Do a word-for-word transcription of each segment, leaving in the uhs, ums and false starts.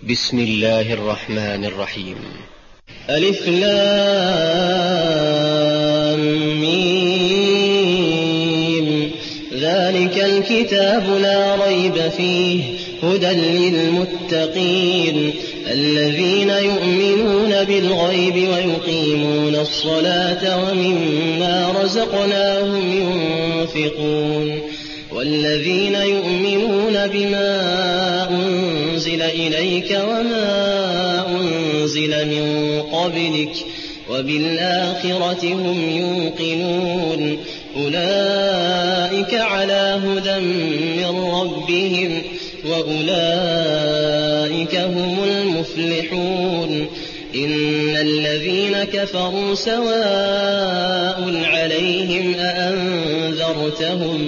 بسم الله الرحمن الرحيم. ألف لام ميم. ذلك الكتاب لا ريب فيه هدى للمتقين الذين يؤمنون بالغيب ويقيمون الصلاة ومما رزقناهم ينفقون والذين يؤمنون بما أنزل إليك وما أنزل من قبلك وبالآخرة هم يوقنون أولئك على هدى من ربهم وأولئك هم المفلحون. إن الذين كفروا سواء عليهم أأنذرتهم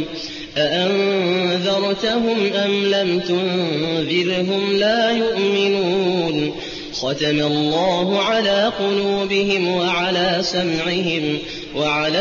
أأنذرتهم أم لم تنذرهم لا يؤمنون. ختم الله على قلوبهم وعلى سمعهم وعلى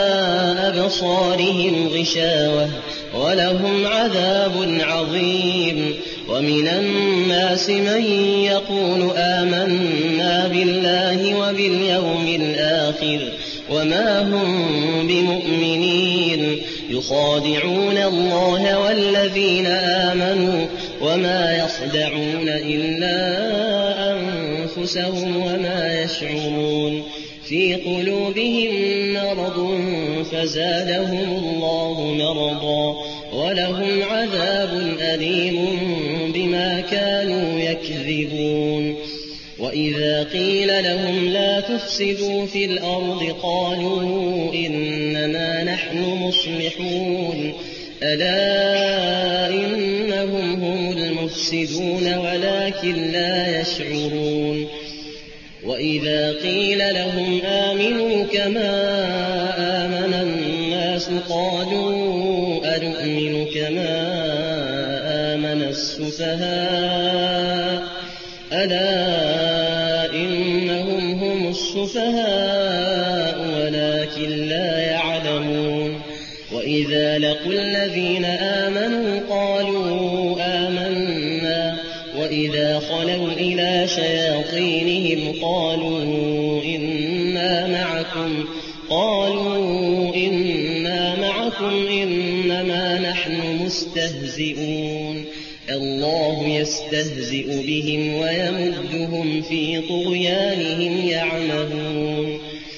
أبصارهم غشاوة ولهم عذاب عظيم. ومن الناس من يقول آمنا بالله وباليوم الآخر وما هم بمؤمنين يخادعون الله والذين آمنوا وما يخدعون إلا أنفسهم وما يشعرون. في قلوبهم مرض فزادهم الله مرضا ولهم عذاب أليم بما كانوا يكذبون. وإذا قيل لهم لا تفسدوا في الأرض قالوا إنما نحن مصلحون ألا إنهم هم المفسدون ولكن لا يشعرون. وإذا قيل لهم آمنوا كما آمن الناس قالوا أنؤمن كما آمن السفهاء ألا إنهم هم السفهاء ولكن لا يعلمون. وإذا لقوا الذين آمنوا قالوا آمنا وإذا خلوا إلى شياطينهم قالوا إنا معكم قالوا إنا معكم إنما نحن مستهزئون. الله يستهزئ بهم ويمدهم في طغيانهم يعمهون.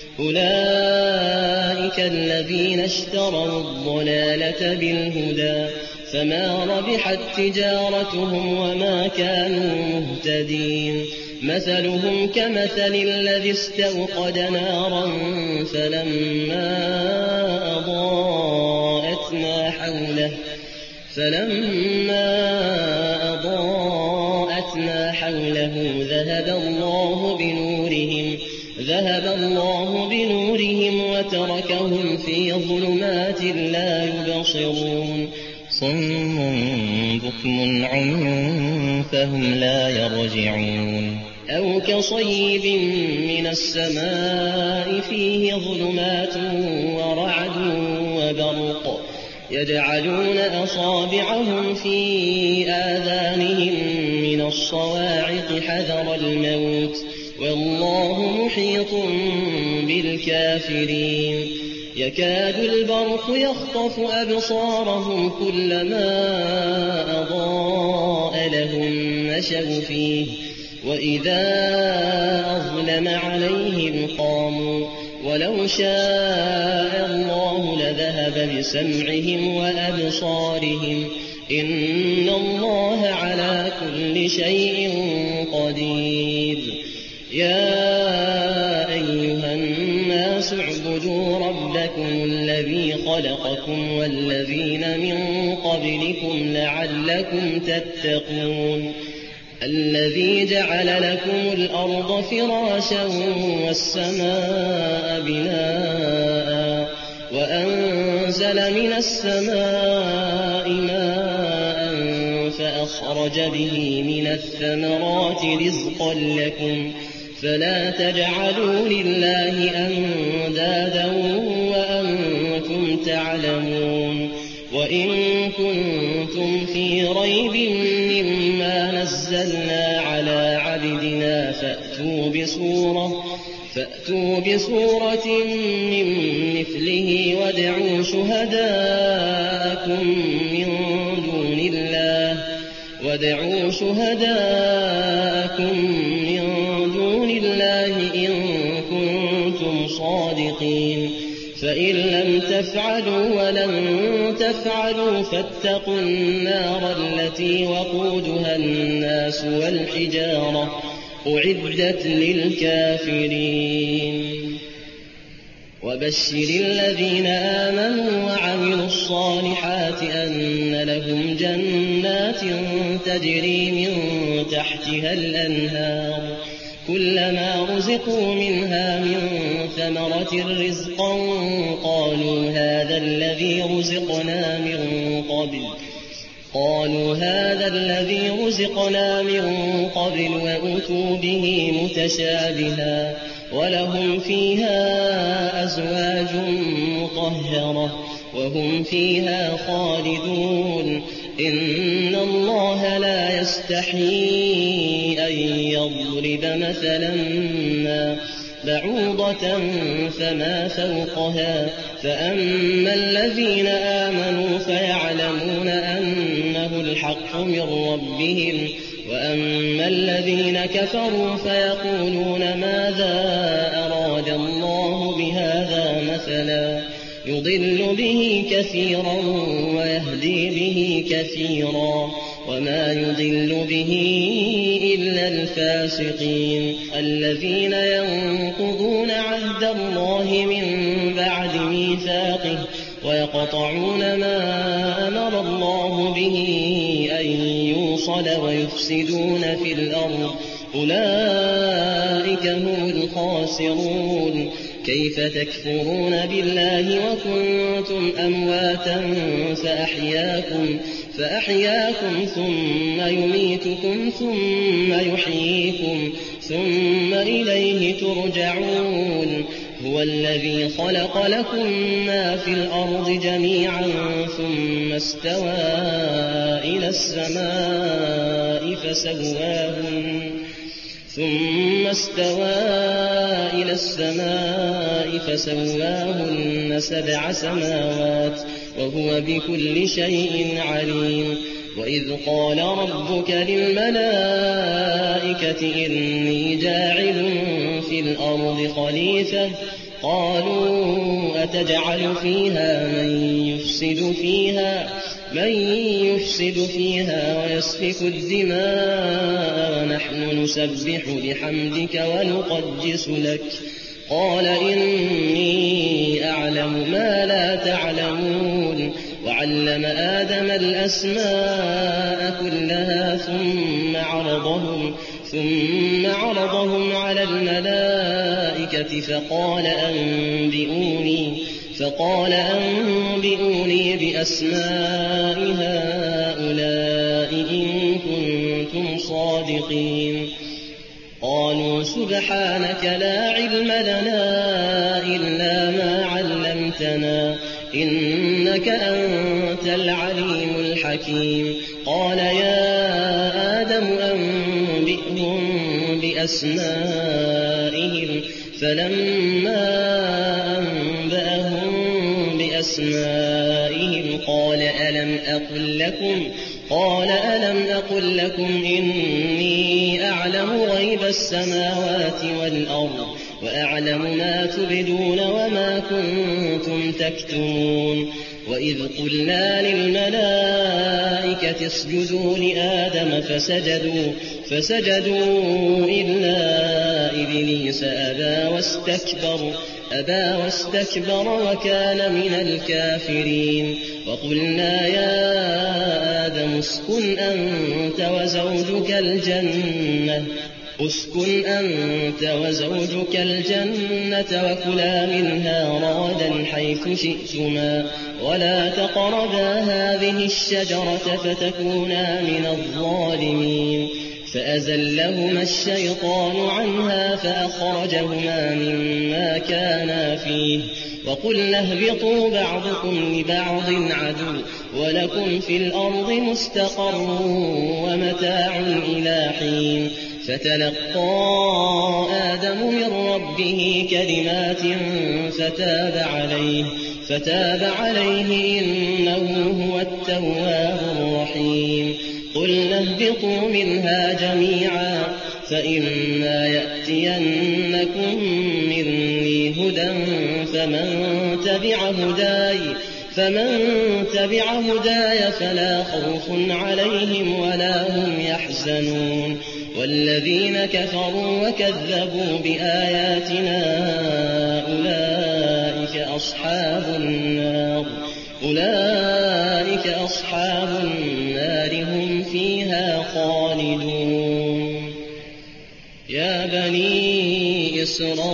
أولئك الذين اشتروا الضلالة بالهدى فما ربحت تجارتهم وما كانوا مهتدين. مثلهم كمثل الذي استوقد نارا فلما أضاءت ما حوله فلما أضاءت ما حوله ذهب الله بنورهم ذهب الله بنورهم وتركهم في ظلمات لا يبصرون. صم بكم عمي فهم لا يرجعون. أو كصيب من السماء فيه ظلمات ورعد وبرق يجعلون أصابعهم في آذانهم من الصواعق حذر الموت والله محيط بالكافرين. يكاد البرق يخطف أبصارهم كلما أضاء لهم مشوا فيه وإذا أظلم عليهم قاموا ولو شاء الله لذهب بسمعهم وأبصارهم إن الله على كل شيء قدير. يا أيها الناس اعبدوا ربكم الذي خلقكم والذين من قبلكم لعلكم تتقون. الذي جعل لكم الأرض فراشا والسماء بناء وأنزل من السماء ماء فأخرج به من الثمرات رزقا لكم فلا تجعلوا لله أندادا وأنتم تعلمون. وإن كنتم في ريب مما نزلنا على عبدنا فأتوا بسورة, فأتوا بسورة من مثله وادعوا شهداءكم من دون الله وادعوا شهداءكم من دون الله إن كنتم صادقين فإن لم تفعلوا ولن تفعلوا فاتقوا النار التي وقودها الناس والحجارة أعدت للكافرين وبشر الذين آمنوا وعملوا الصالحات أن لهم جنات تجري من تحتها الأنهار كلما رزقوا منها من ثمرة رزقا قالوا هذا الذي رزقنا من قبل قالوا هذا الذي رزقنا من قبل وأتوا به متشابها ولهم فيها أزواج مطهرة وهم فيها خالدون إن الله لا يستحيي أن يضرب مثلا ما بعوضة فما فوقها فأما الذين آمنوا فيعلمون أنه الحق من ربهم وأما الذين كفروا فيقولون ماذا أراد الله بهذا مثلا يضل به كثيرا ويهدي به كثيرا وما يضل به إلا الفاسقين الذين ينقضون عهد الله من بعد ميثاقه ويقطعون ما أمر الله به أن يوصل ويفسدون في الأرض أولئك هم الخاسرون كيف تكفرون بالله وكنتم أمواتا فأحياكم, فأحياكم ثم يميتكم ثم يحييكم ثم إليه ترجعون هو الذي خلق لكم ما في الأرض جميعا ثم استوى إلى السماء فسواهن ثم استوى إلى السماء فسواهن سبع سماوات وهو بكل شيء عليم وإذ قال ربك للملائكة إني جاعل في الأرض خليفة قالوا أتجعل فيها من يفسد فيها من يفسد فيها ويسفك الدماء ونحن نسبح بحمدك ونقدس لك قال إني أعلم ما لا تعلمون وعلم آدم الأسماء كلها ثم عرضهم ثم عرضهم على الملائكة فقال أنبئوني فقال أنبئوني بأسماء هؤلاء إن كنتم صادقين قالوا سبحانك لا علم لنا إلا ما علمتنا إنك أنت العليم الحكيم قال يا آدم أنبئهم بأسمائهم فلما أنبأهم بأسمائهم قال ألم أقل لكم قال ألم أقل لكم إني أعلم غيب السماوات والأرض وأعلم ما تبدون وما كنتم تكتمون وإذ قلنا للملائكة اسجدوا لآدم فسجدوا فسجدوا إلا إبليس أبى واستكبر أبى واستكبر وكان من الكافرين وقلنا يا آدم اسكن أنت وزوجك الجنة اسكن أنت وزوجك الجنة وكلا منها رغدا حيث شئتما ولا تقربا هذه الشجرة فتكونا من الظالمين فأزلهما الشيطان عنها فأخرجهما مما كانا فيه وقلنا اهبطوا بعضكم لبعض عدو ولكم في الأرض مستقر ومتاع إلى حين فتلقى آدم من ربه كلمات فتاب عليه فتاب عليه إنه هو التواب الرحيم قلنا اهبطوا منها جميعا فإما يأتينكم مني هدى فمن تبع هداي فمن تبع هداي فلا خوف عليهم ولا هم يحزنون والذين كفروا وكذبوا بآياتنا أولئك أصحاب النار أولئك أصحاب النار هم فيها خالدون يا بني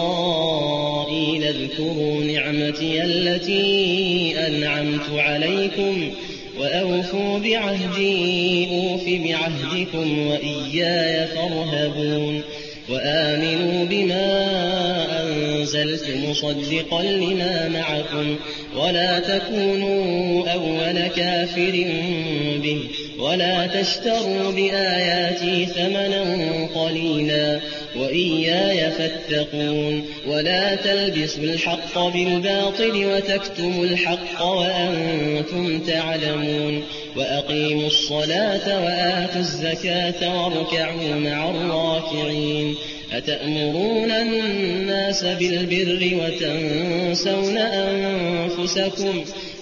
إسرائيل اذكروا نعمتي التي أنعمت عليكم وأوفوا بعهدي أوف بعهدكم وإياي فارهبون وآمنوا بما أنزلت مصدقا لما معكم ولا تكونوا أول كافر به ولا تشتروا بآياتي ثمنا قليلا وإياي فاتقون ولا تلبسوا الحق بالباطل وتكتموا الحق وأنتم تعلمون وأقيموا الصلاة وآتوا الزكاة واركعوا مع الراكعين أتأمرون الناس بالبر وتنسون أنفسكم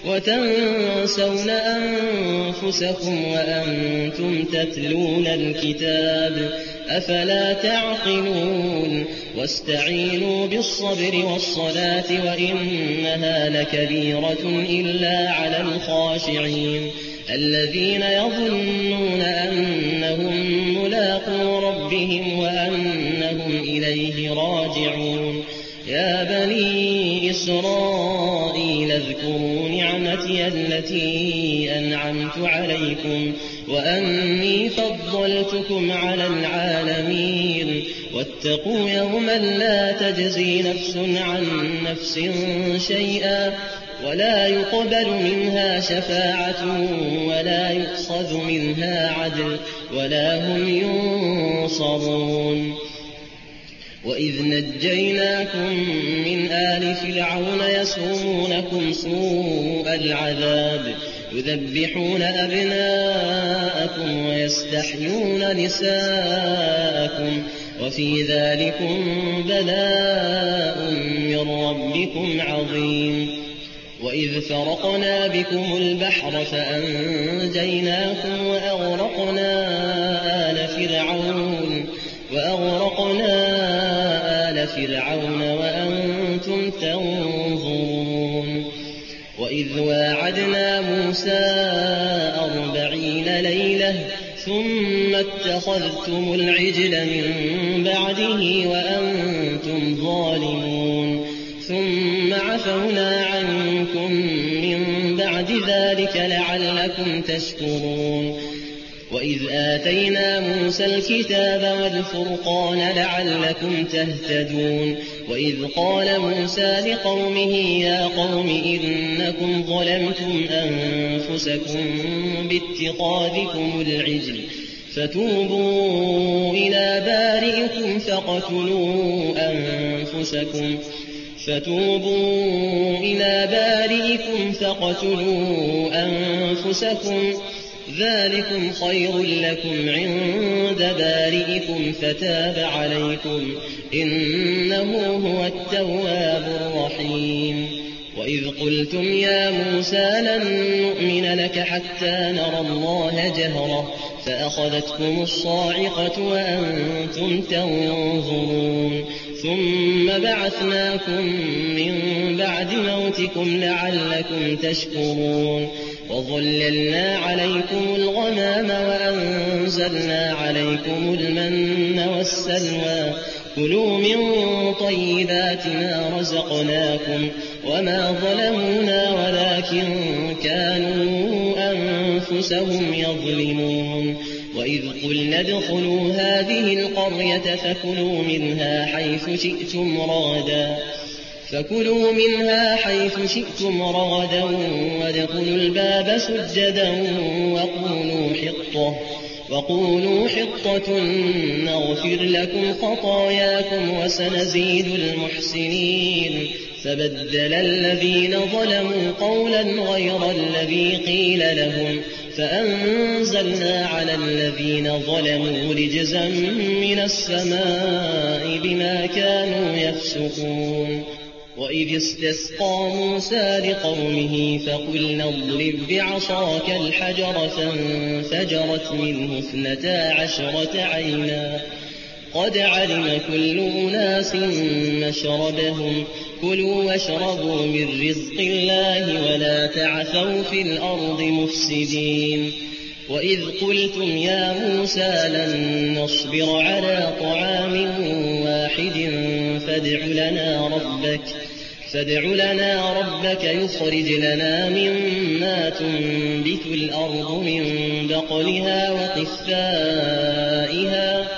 وتنسون أنفسكم وأنتم تتلون الكتاب أفلا تعقلون واستعينوا بالصبر والصلاة وإنها لكبيرة إلا على الخاشعين الذين يظنون أنهم ملاقو ربهم وأنهم إليه راجعون يا بني إسرائيل اذكروا نعمتي التي أنعمت عليكم وأني فضلتكم على العالمين واتقوا يوما لا تجزي نفس عن نفس شيئا ولا يقبل منها شفاعة ولا يؤخذ منها عدل ولا هم ينصرون وإذ نجيناكم من آل فرعون يسومونكم سوء العذاب يذبحون أبناءكم ويستحيون نساءكم وفي ذلكم بلاء من ربكم عظيم وإذ فرقنا بكم البحر فأنجيناكم وأغرقنا آل فرعون وأغرقنا آل فرعون وأنتم تنظرون وإذ واعدنا موسى أربعين ليلة ثم اتخذتم العجل من بعده وأنتم ظالمون ثم عفونا عنكم من بعد ذلك لعلكم تشكرون وإذ آتينا موسى الكتاب والفرقان لعلكم تهتدون وإذ قال موسى لقومه يا قوم إنكم ظلمتم أنفسكم باتخاذكم العجل فتوبوا إلى بارئكم فاقتلوا أنفسكم فتوبوا إلى بارئكم فاقتلوا أنفسكم ذلكم خير لكم عند بارئكم فتاب عليكم إنه هو التواب الرحيم وإذ قلتم يا موسى لن نؤمن لك حتى نرى الله جهرة فأخذتكم الصاعقة وأنتم تنظرون ثم بعثناكم من بعد موتكم لعلكم تشكرون وظللنا عليكم الغمام وأنزلنا عليكم المن والسلوى كلوا من طيبات ما رزقناكم وما ظلمونا ولكن كانوا أنفسهم يظلمون وإذ قلنا ادخلوا هذه القرية فكلوا منها حيث شئتم رغدا فكلوا منها حيث شئتم رغدا وادخلوا الباب سجدا وقولوا حطة وقولوا حطة نغفر لكم خطاياكم وسنزيد المحسنين. فبدل الذين ظلموا قولا غير الذي قيل لهم فأنزلنا على الذين ظلموا رجزا من السماء بما كانوا يفسقون. وإذ استسقى موسى لقومه فقلنا اضرب بعصاك الحجر فانفجرت منه اثنتا عشرة عينا قد علم كل أناس مشربهم كلوا واشربوا من رزق الله ولا تعثوا في الأرض مفسدين. وإذ قلتم يا موسى لن نصبر على طعام واحد فادع لنا ربك فادع لنا ربك يخرج لنا مما تنبت الأرض من بقلها وقثائها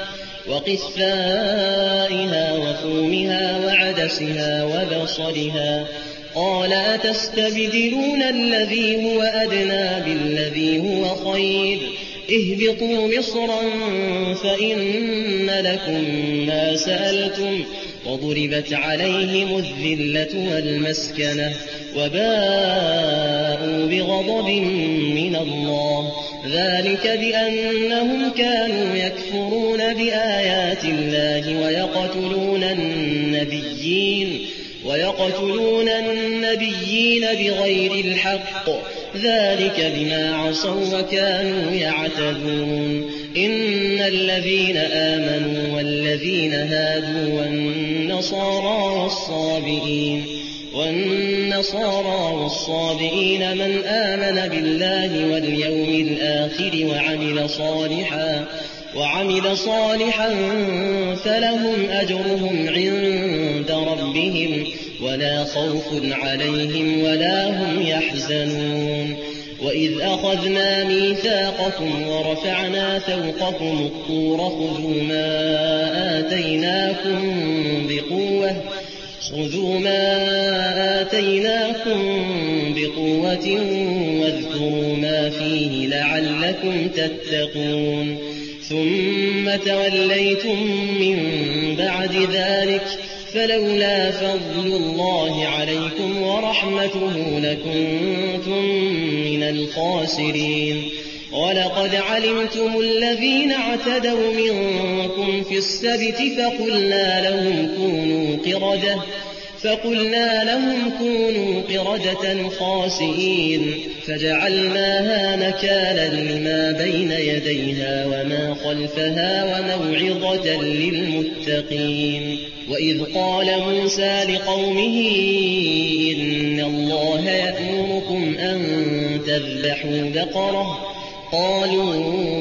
وقثائها وفومها وعدسها وبصلها قال أتستبدلون الذي هو أدنى بالذي هو خير اهبطوا مصرا فإن لكم ما سألتم وضربت عليهم الذلة والمسكنة وباءوا بغضب من الله ذلك بأنهم كانوا يكفرون بآيات الله ويقتلون النبيين ويقتلون النبيين بغير الحق ذلك بما عصوا وكانوا يعتدون. إن الذين آمنوا والذين هادوا والنصارى والصابئين والنصارى والصابئين من آمن بالله واليوم الآخر وعمل صالحا وعمل صالحا فلهم أجرهم عند ربهم ولا خوف عليهم ولا هم يحزنون. وإذ أخذنا ميثاقكم ورفعنا فوقكم الطور خذوا ما آتيناكم بقوة خذوا ما آتيناكم بقوة واذكروا ما فيه لعلكم تتقون. ثم توليتم من بعد ذلك فلولا فضل الله عليكم ورحمته لكنتم من الخاسرين. ولقد علمتم الذين اعتدوا منكم في السبت فقلنا لهم كونوا قردة فقلنا لهم كونوا قردة خاسئين فجعلناها نكالا لما بين يديها وما خلفها وموعظة للمتقين. وإذ قال موسى لقومه إن الله يأمركم أن تذبحوا بقرة قالوا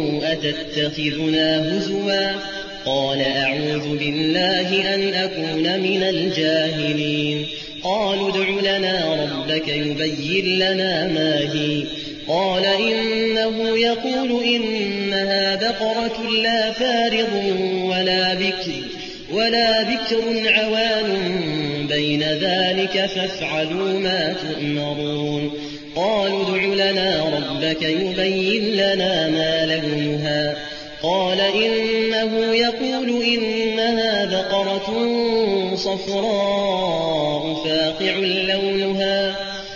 أتتخذنا هزوا قال أعوذ بالله أن أكون من الجاهلين. قالوا ادع لنا ربك يبين لنا ما هي قال إنه يقول إنها بقرة لا فارض ولا بكر ولا بكر عوان بين ذلك فافعلوا ما تؤمرون. قالوا ادع لنا ربك يبين لنا ما لونها قال إنه يقول إنها بقرة صفراء فاقع لونها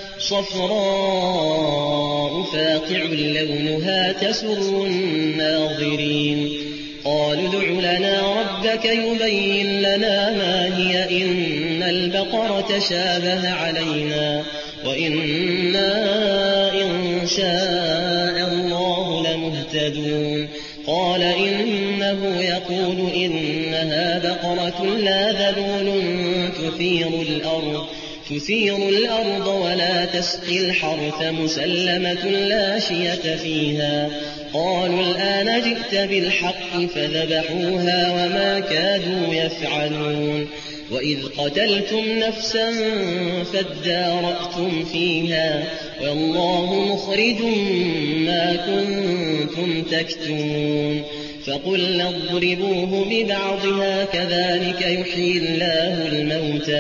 صفراء فاقع لونها تسر الناظرين. قالوا ادع لنا ربك يبين لنا ما هي إن البقرة شابه علينا وإنا إن شاء الله لمهتدون. قال إنه يقول إنها بقرة لا ذلول تثير الأرض تثير الأرض ولا تسقي الحرث مسلمة لا شية فيها. قالوا الآن جئت بالحق فذبحوها وما كادوا يفعلون. وإذ قتلتم نفسا فادارأتم فيها والله مخرج ما كنتم تكتمون. فقلنا اضربوه ببعضها كذلك يحيي الله الموتى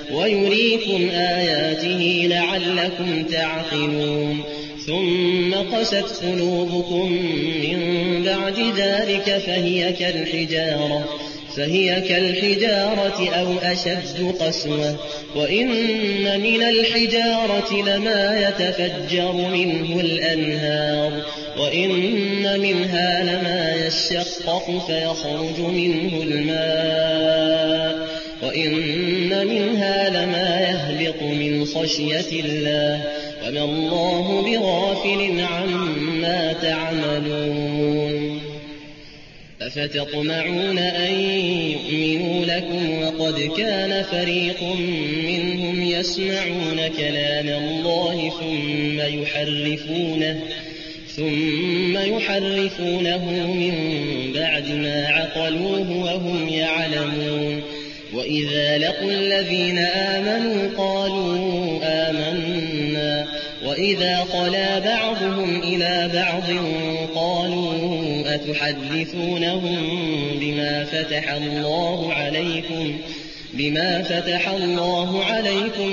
ويريكم آياته لعلكم تعقلون ثم قست قلوبكم من بعد ذلك فهي كالحجارة فهي كالحجارة أو أشد قسوة وإن من الحجارة لما يتفجر منه الأنهار وإن منها لما يشقق فيخرج منه الماء وإن منها لما يهبط من خشية الله وما الله بغافل عما تعملون أفتطمعون أن يؤمنوا لكم وقد كان فريق منهم يسمعون كلام الله ثم يحرفونه ثم يحرفونه من بعد ما عقلوه وهم يعلمون وإذا لقوا الذين آمنوا قالوا آمنا وإذا خلا بعضهم إلى بعض قالوا أتحدثونهم بما فتح الله عليكم بما فتح الله عليكم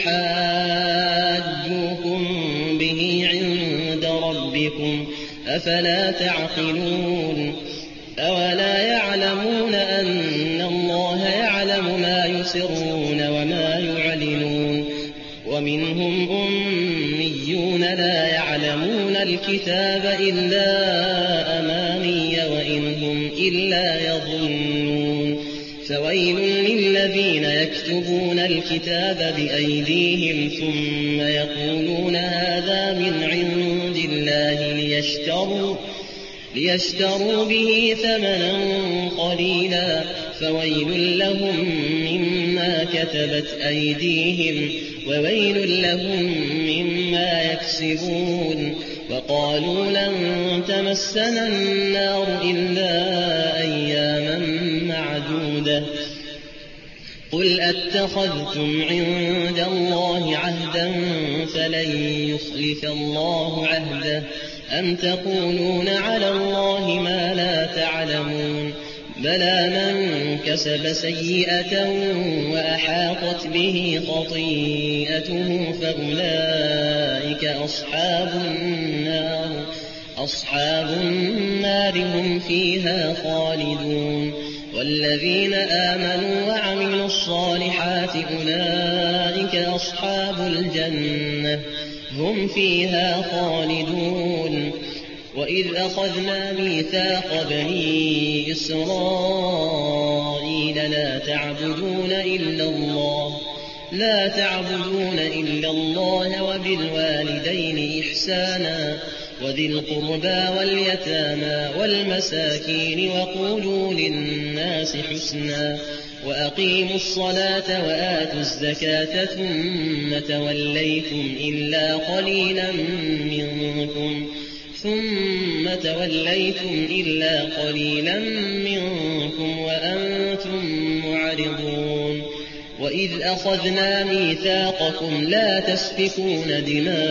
ليحاجوكم به عند ربكم أفلا تعقلون أولا يعلمون أن الله يعلم ما يسرون وما يعلنون ومنهم أميون لا يعلمون الكتاب إلا أماني وإن هم إلا يظنون فويل للذين يكتبون الكتاب بأيديهم ثم يقولون هذا من عند الله ليشتروا ليشتروا به ثمنا قليلا فويل لهم مما كتبت أيديهم وويل لهم مما يكسبون وقالوا لن تمسنا النار إلا أياما معدودة قل أتخذتم عند الله عهدا فلن يخلف الله عهده أم تقولون على الله ما لا تعلمون بلى من كسب سيئة وأحاطت به خطيئته فأولئك أصحاب النار أصحاب النار هم فيها خالدون والذين آمنوا وعملوا الصالحات أولئك أصحاب الجنة هم فيها خالدون وإذ أخذنا ميثاق بني إسرائيل لا تعبدون إلا الله لا تعبدون إلا الله وبالوالدين إحسانا وذي القربى واليتامى والمساكين وقولوا للناس حسنا وأقيموا الصلاة وآتوا الزكاة ثم توليتم إلا قليلا منكم ثم توليتم إلا قليلا منكم وأنتم معرضون وإذ أخذنا ميثاقكم لا تسفكون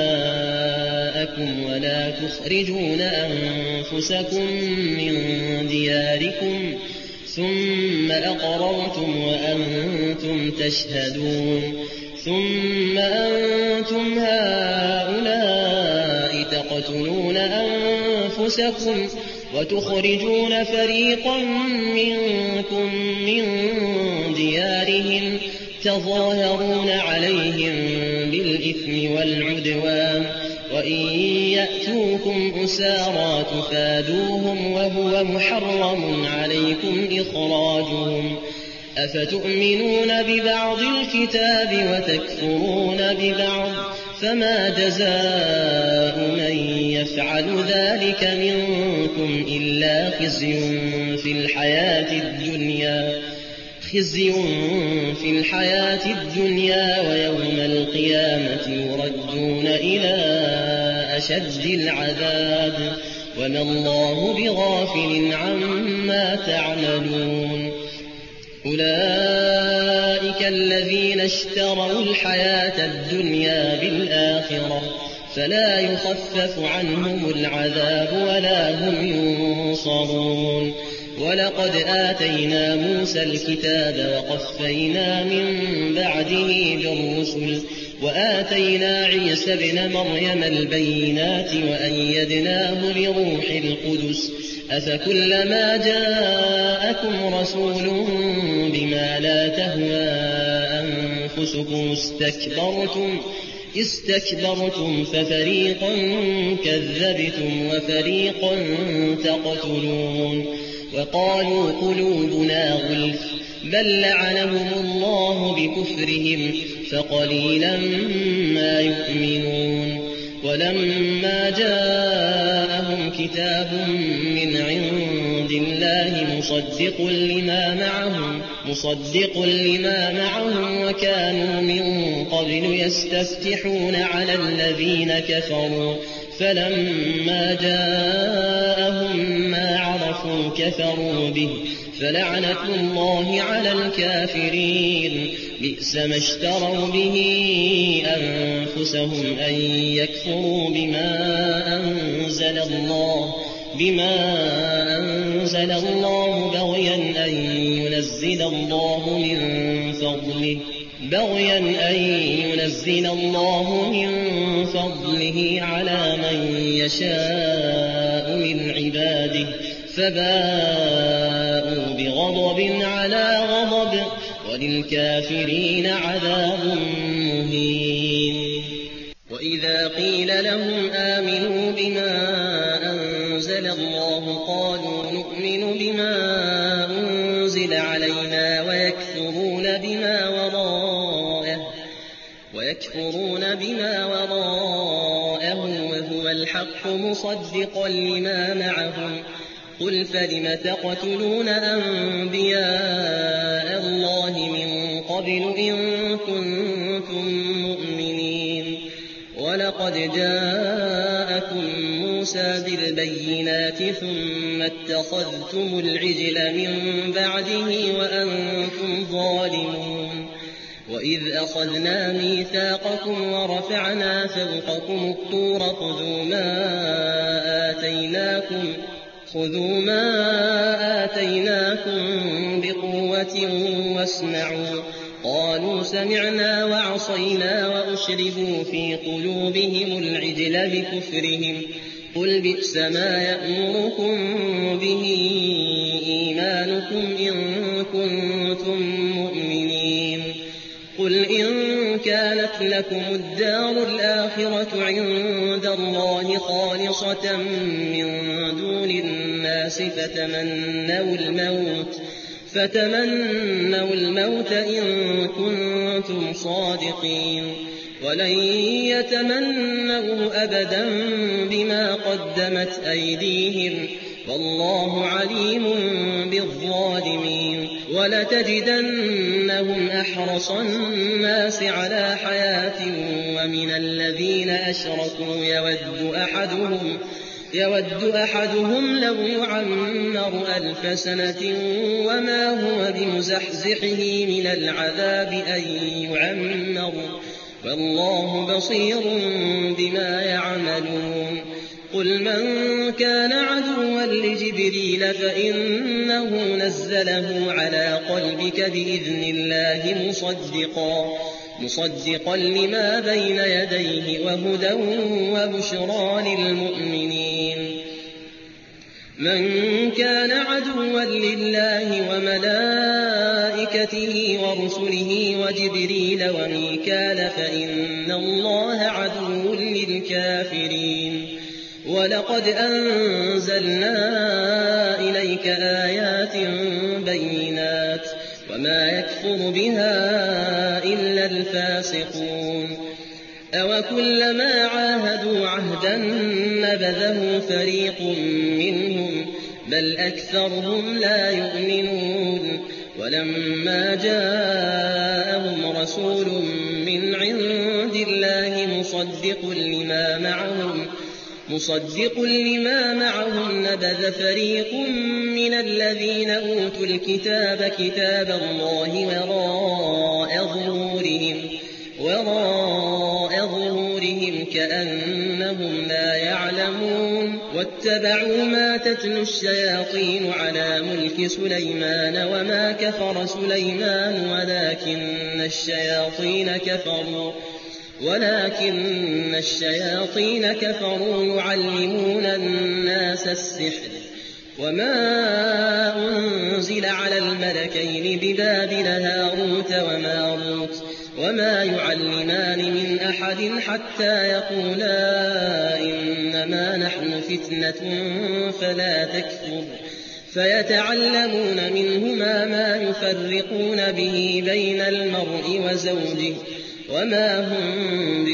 دماءكم ولا تخرجون أنفسكم من دياركم ثم أقررتم وأنتم تشهدون ثم أنتم هؤلاء تقتلون أنفسكم وتخرجون فريقا منكم من ديارهم تظاهرون عليهم بالإثم والعدوان وإن يأتوكم أسارى تفادوهم وهو محرم عليكم إخراجهم أفتؤمنون ببعض الكتاب وتكفرون ببعض فما جزاء من يفعل ذلك منكم إلا خزي في الحياة الدنيا خزي في الحياة الدنيا ويوم القيامة يردون إلى أشد العذاب وما الله بغافل عما تعملون أولئك الذين اشتروا الحياة الدنيا بالآخرة فلا يخفف عنهم العذاب ولا هم ينصرون ولقد آتينا موسى الكتاب وقفينا من بعده بالرسل وآتينا عيسى ابن مريم البينات وأيدناه بروح القدس أفكلما جاءكم رسول بما لا تهوى أنفسكم استكبرتم استكبرتم ففريقا كذبتم وفريقا تقتلون وقالوا قلوبنا غلف بل لعنهم الله بكفرهم فقليلا ما يؤمنون ولما جاءهم كتاب من عند الله مصدق لما معهم مصدق لما معهم وكانوا من قبل يستفتحون على الذين كفروا فلما جاءهم ما عرفوا كفروا به فلعنة الله على الكافرين بئس ما اشتروا به أنفسهم أن يكفروا بما أنزل الله بما أنزل الله بغيا أن ينزل الله من فضله بغيا أن ينزل الله من فضله على من يشاء من عباده فباءوا بغضب على غضب وللكافرين عذاب مهين. وإذا قيل لهم آمنوا بما أنزل الله قالوا نؤمن بما أنزل علينا ويكفرون بما وراءه ويكفرون بما وراءه وهو الحق مصدقا لما معهم قل فلم تقتلون أنبياء الله من قبل إن كنتم مؤمنين ولقد جاءكم موسى بالبينات ثم اتخذتم العجل من بعده وأنتم ظالمون وإذ أخذنا ميثاقكم ورفعنا فوقكم الطور خذوا ما آتيناكم خذوا ما آتيناكم بقوة واسمعوا قالوا سمعنا وعصينا وأشربوا في قلوبهم العجل بكفرهم قل بئس ما يأمركم به إيمانكم إن كنتم مؤمنين قل إن كانت لكم الدار الآخرة عند الله خالصة من دون الناس فتمنوا الموت فتمنوا الموت إن كنتم صادقين ولن يتمنوه أبدا بما قدمت أيديهم والله عليم بالظالمين ولتجدنهم أحرص الناس على حياة ومن الذين أشركوا يود أحدهم يود أحدهم لو يعمر ألف سنة وما هو بمزحزحه من العذاب أن يعمر والله بصير بما يعملون قل من كان عدوا لجبريل فإنه نزله على قلبك بإذن الله مصدقا مصدقا لما بين يديه وهدى وبشرى للمؤمنين من كان عدوا لله وملائكته ورسله وجبريل وميكال فإن الله عدو للكافرين ولقد أنزلنا إليك آيات بينات وما يكفر بها إلا الفاسقون أوكلما عاهدوا عهدا نبذه فريق منهم بل أكثرهم لا يؤمنون ولما جاءهم رسول من عند الله مصدق لما معهم مصدق لما معهم نبذ فريق من الذين أوتوا الكتاب كتاب الله وراء ظهورهم وراء ظهورهم كأنهم لا يعلمون واتبعوا ما تتلو الشياطين على ملك سليمان وما كفر سليمان ولكن الشياطين كفروا ولكن الشياطين كفروا يعلمون الناس السحر وما أنزل على الملكين ببابل هاروت وماروت وما يعلمان من أحد حتى يقولا إنما نحن فتنة فلا تكفر فيتعلمون منهما ما يفرقون به بين المرء وزوجه وما هم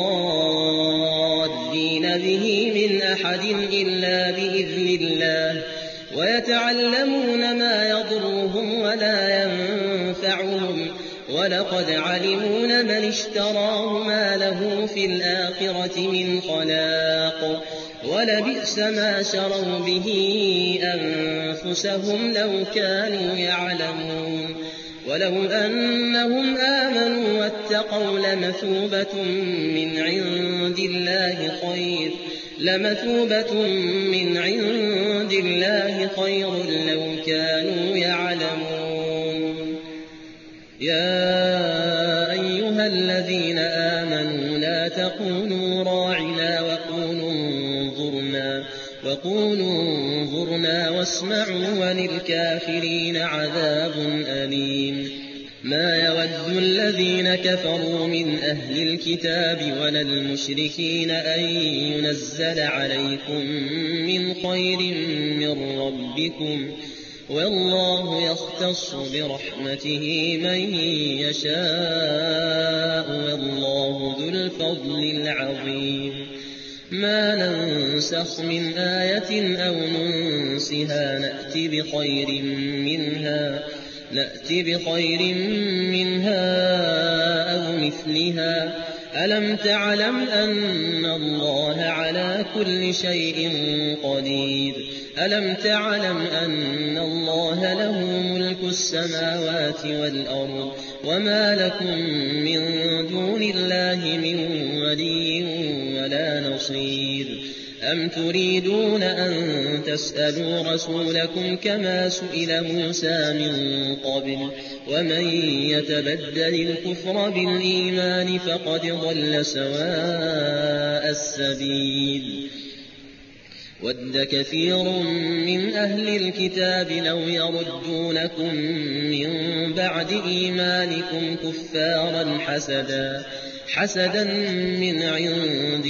بضارين به من أحد إلا بإذن الله ويتعلمون ما يضرهم ولا ينفعهم ولقد علموا لمن اشتراه ما له في الآخرة من خلاق ولبئس ما شروا به أنفسهم لو كانوا يعلمون ولو أنهم آمنوا واتقوا لمثوبة من عند الله خير لمثوبة من عند الله خير لو كانوا يعلمون. يا أيها الذين آمنوا لا تقولوا راعنا وقولوا انظرنا وقولوا انظرنا واسمعوا وللكافرين عذاب أليم. ما يود الذين كفروا من أهل الكتاب ولا المشركين أن ينزل عليكم من خير من ربكم والله يختص برحمته من يشاء والله ذو الفضل العظيم. ما ننسخ من آية أو ننسها نأت بخير منها نأت بخير منها أو مثلها. ألم تعلم أن الله على كل شيء قدير ألم تعلم أن الله له ملك السماوات والأرض وما لكم من دون الله من ولي ولا نصير. أم تريدون أن تسألوا رسولكم كما سئل موسى من قبل ومن يتبدل الكفر بالإيمان فقد ضل سواء السبيل. ود كثير من أهل الكتاب لو يردونكم من بعد إيمانكم كفارا حسدا حسدا من عند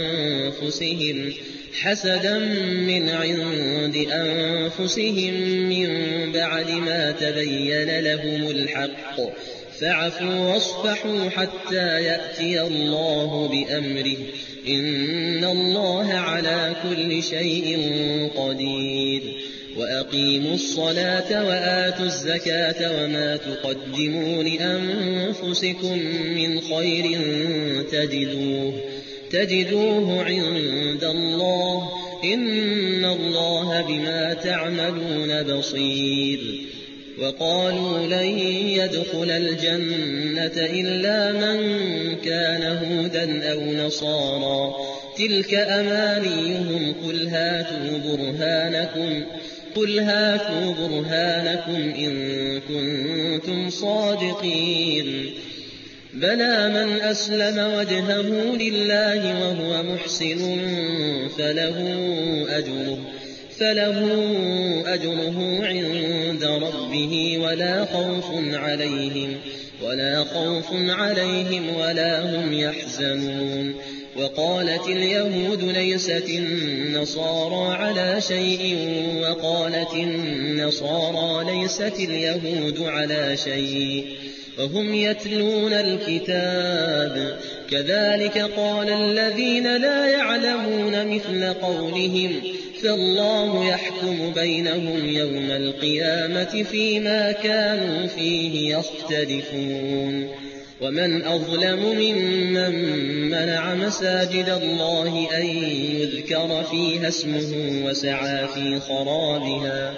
أنفسهم حسدا من عند أنفسهم من بعد ما تبين لهم الحق فاعفوا واصفحوا حتى يأتي الله بأمره إن الله على كل شيء قدير. وأقيموا الصلاة وآتوا الزكاة وما تقدموا لأنفسكم من خير تجدوه تجدوه عند الله إن الله بما تعملون بصير. وقالوا لن يدخل الجنة إلا من كان هودا أو نصارى تلك أمانيهم قل هاتوا برهانكم قل هاتوا برهانكم إن كنتم صادقين. بلى من أسلم وجهه لله وهو محسن فله أجره فله أجره عند ربه ولا خوف عليهم ولا خوف عليهم ولا هم يحزنون. وقالت اليهود ليست النصارى على شيء وقالت النصارى ليست اليهود على شيء وهم يتلون الكتاب كذلك قال الذين لا يعلمون مثل قولهم فالله يحكم بينهم يوم القيامة فيما كانوا فيه يختلفون. ومن أظلم ممن منع مساجد الله أن يذكر فيها اسمه وسعى في خرابها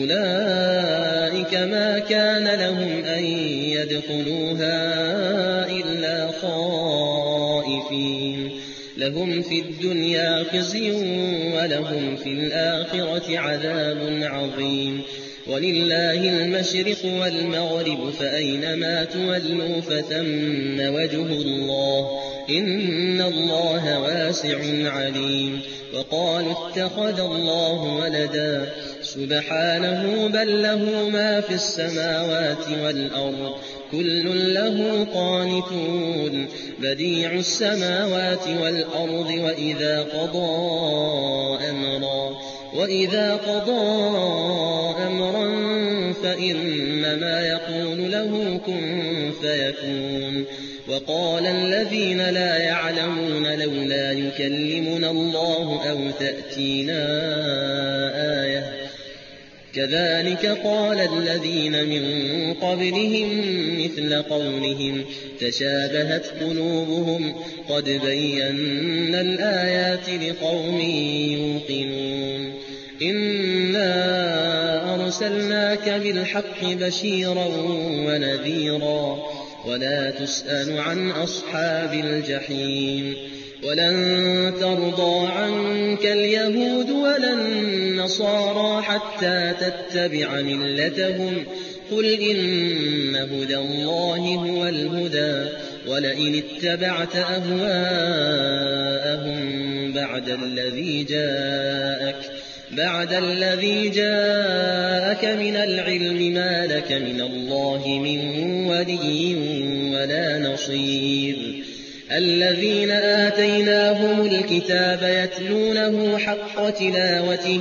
أولئك ما كان لهم أن يدخلوها إلا خائفين لهم في الدنيا خزي ولهم في الآخرة عذاب عظيم ولله المشرق والمغرب فأينما تولوا فثم وجه الله إن الله واسع عليم وقالوا اتخذ الله ولدا سبحانه بل له ما في السماوات والأرض كل له قانتون بديع السماوات والأرض وإذا قضى أمرا وإذا قضى أمرا فإنما يقول له كن فيكون وقال الذين لا يعلمون لولا يكلمنا الله أو تأتينا آية كذلك قال الذين من قبلهم مثل قولهم تشابهت قلوبهم قد بينا الآيات لقوم يوقنون إنا أرسلناك بالحق بشيرا ونذيرا ولا تسأل عن أصحاب الجحيم ولن ترضى عنك اليهود ولا النصارى حتى تتبع ملتهم قل إن هدى الله هو الهدى ولئن اتبعت أهواءهم بعد الذي جاءك بعد الذي جاءك من العلم ما لك من الله من ولي ولا نصير الذين آتيناهم الكتاب يتلونه حق تلاوته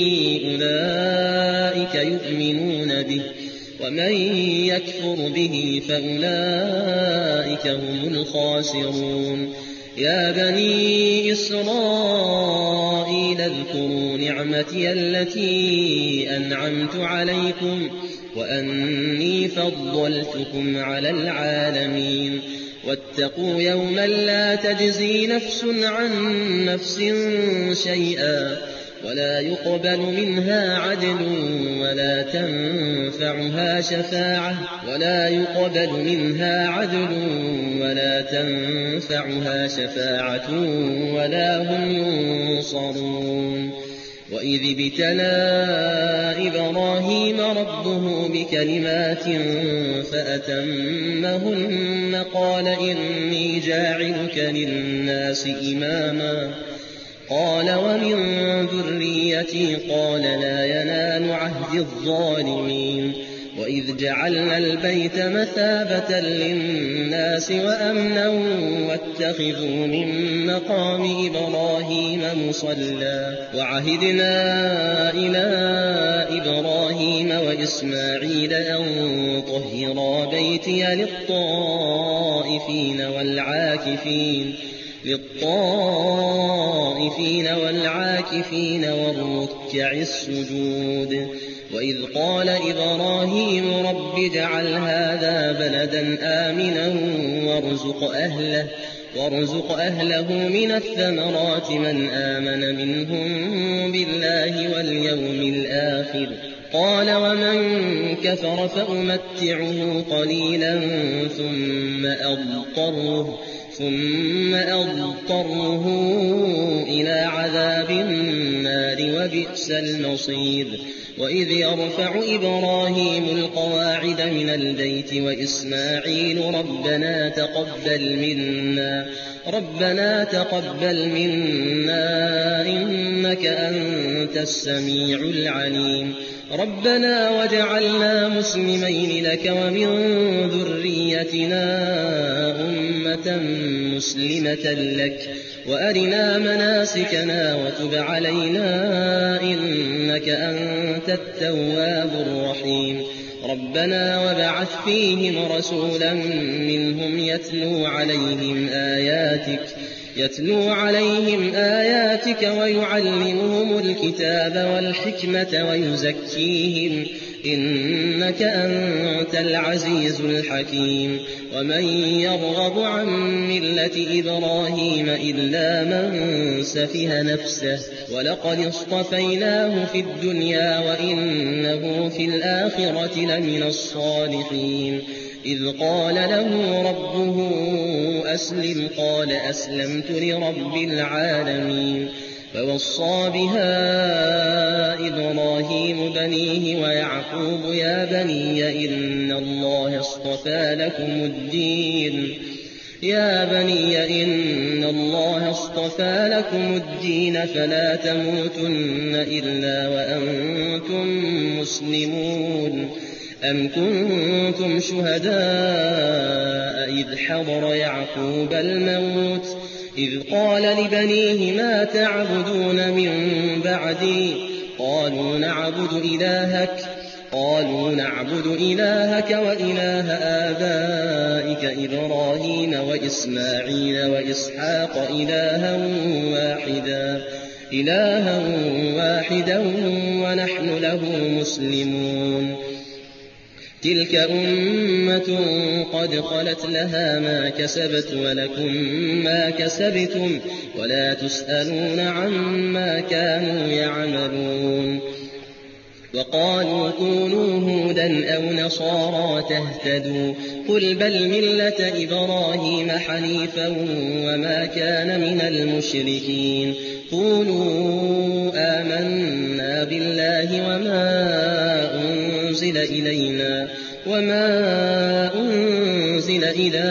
أولئك يؤمنون به ومن يكفر به فأولئك هم الخاسرون يا بني إسرائيل اذكروا نعمتي التي أنعمت عليكم وأني فضلتكم على العالمين واتقوا يوما لا تجزي نفس عن نفس شيئا ولا يقبل منها عدل ولا تنفعها شفاعة ولا يقبل منها عدل ولا تنفعها شفاعة ولا هم ينصرون وإذ ابتلى إبراهيم ربه بكلمات فأتمهن قال إني جاعلك للناس إماما قال ومن ذريتي قال لا ينال عهد الظالمين وإذ جعلنا البيت مثابة للناس وأمنا واتخذوا من مقام إبراهيم مصلى وعهدنا إلى إبراهيم وإسماعيل أن طهرا بيتي للطائفين والعاكفين للطائفين والعاكفين والركع السجود وإذ قال إبراهيم رب اجعل هذا بلدا آمنا وارزق أهله وارزق أهله من الثمرات من آمن منهم بالله واليوم الآخر قال ومن كفر فأمتعه قليلا ثم أضطره ثم أضطره إلى عذاب النار وبئس المصير وإذ يرفع إبراهيم القواعد من البيت وإسماعيل ربنا تقبل منا ربنا تقبل منا إنك أنت السميع العليم ربنا واجعلنا مسلمين لك ومن ذريتنا أمة مسلمة لك وأرنا مناسكنا وتب علينا إنك أنت التواب الرحيم ربنا وابعث فيهم رسولا منهم يتلو عليهم آياتك يتلو عليهم آياتك ويعلمهم الكتاب والحكمة ويزكيهم إنك أنت العزيز الحكيم ومن يرغب عن ملة إبراهيم إلا من سفه نفسه ولقد اصطفيناه في الدنيا وإنه في الآخرة لمن الصالحين إذ قال له ربه أسلم قال أسلمت لرب العالمين فوصى بها إبراهيم بنيه ويعقوب يا بني إن الله اصطفى لكم الدين يا بني إن الله اصطفى لكم الدين فلا تموتن إلا وأنتم مسلمون أم كنتم شهداء إذ حضر يعقوب الموت إذ قال لبنيه ما تعبدون من بعدي قالوا نعبد إلهك قالوا نعبد إلهك وإله آبائك إبراهيم وإسماعيل وإسحاق إلها واحدا إلها واحدا ونحن له مسلمون تلك أمة قد خلت لها ما كسبت ولكم ما كسبتم ولا تسألون عما كانوا يعملون وقالوا كونوا هودا أو نصارى تهتدوا قل بل ملة إبراهيم حنيفا وما كان من المشركين قولوا آمنا بالله وما أنزل إلينا وما أنزل إلى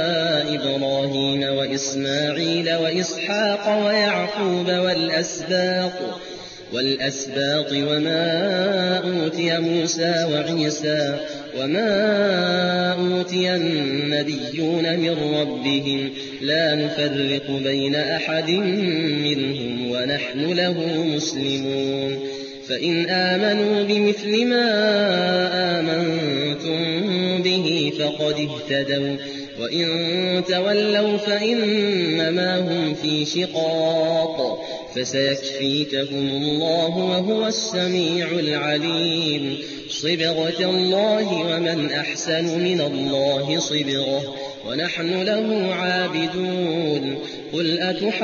إبراهيم وإسماعيل وإسحاق ويعقوب والأسباط والأسباط وما أوتي موسى وعيسى وما أوتي النبيون من ربهم لا نفرق بين أحد منهم ونحن له مسلمون فإن آمنوا بمثل ما آمنتم به فقد اهتدوا وإن تولوا فإنما هم في شقاق فسيكفيكهم الله وهو السميع العليم صبغة الله ومن أحسن من الله صبغة ونحن له عابدون قل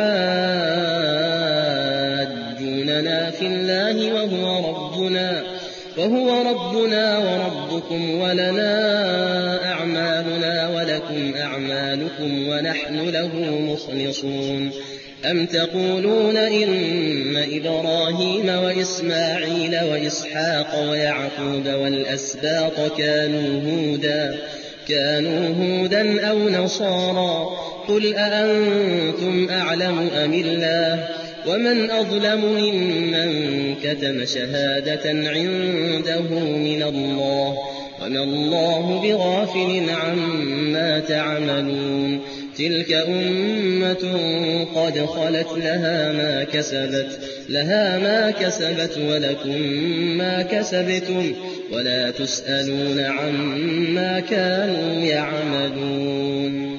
أتحاجوننا في الله وهو ربنا وهو ربنا وربكم ولنا أعمالنا ولكم أعمالكم ونحن له مخلصون أم تقولون إن إبراهيم وإسماعيل وإسحاق ويعقوب والأسباط كانوا هودا كانوا هودا أو نصارى قل أأنتم أعلم أم الله ومن أظلم ممن كتم شهادة عنده من الله وما الله بغافل عما تعملون تلك أمة قد خلت لها ما كسبت لها ما كسبت ولكم ما كسبتم ولا تسألون عما كانوا يعملون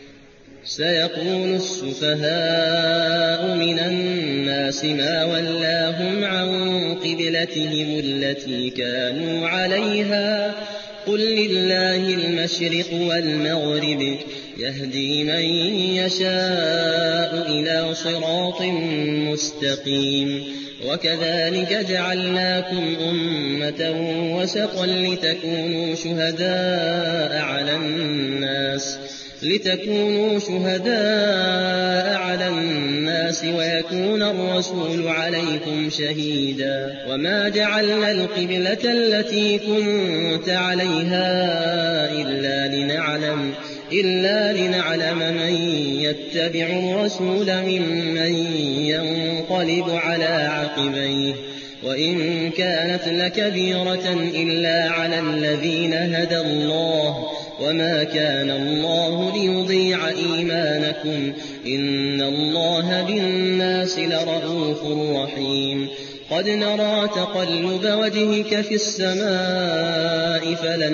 سيقول السفهاء من الناس ما ولاهم عن قبلتهم التي كانوا عليها قل لله المشرق والمغرب يهدي من يشاء إلى صراط مستقيم وكذلك جعلناكم أمة وسطا لتكونوا شهداء على الناس لتكونوا شهداء على الناس ويكون الرسول عليكم شهيدا وما جعلنا القبلة التي كنت عليها إلا لنعلم إلا لنعلم من يتبع الرسول ممن ينقلب على عقبيه وإن كانت لكبيرة إلا على الذين هدى الله وما كان الله ليضيع إيمانكم إن الله بالناس لرءوف رحيم قد نرى تقلب وجهك في السماء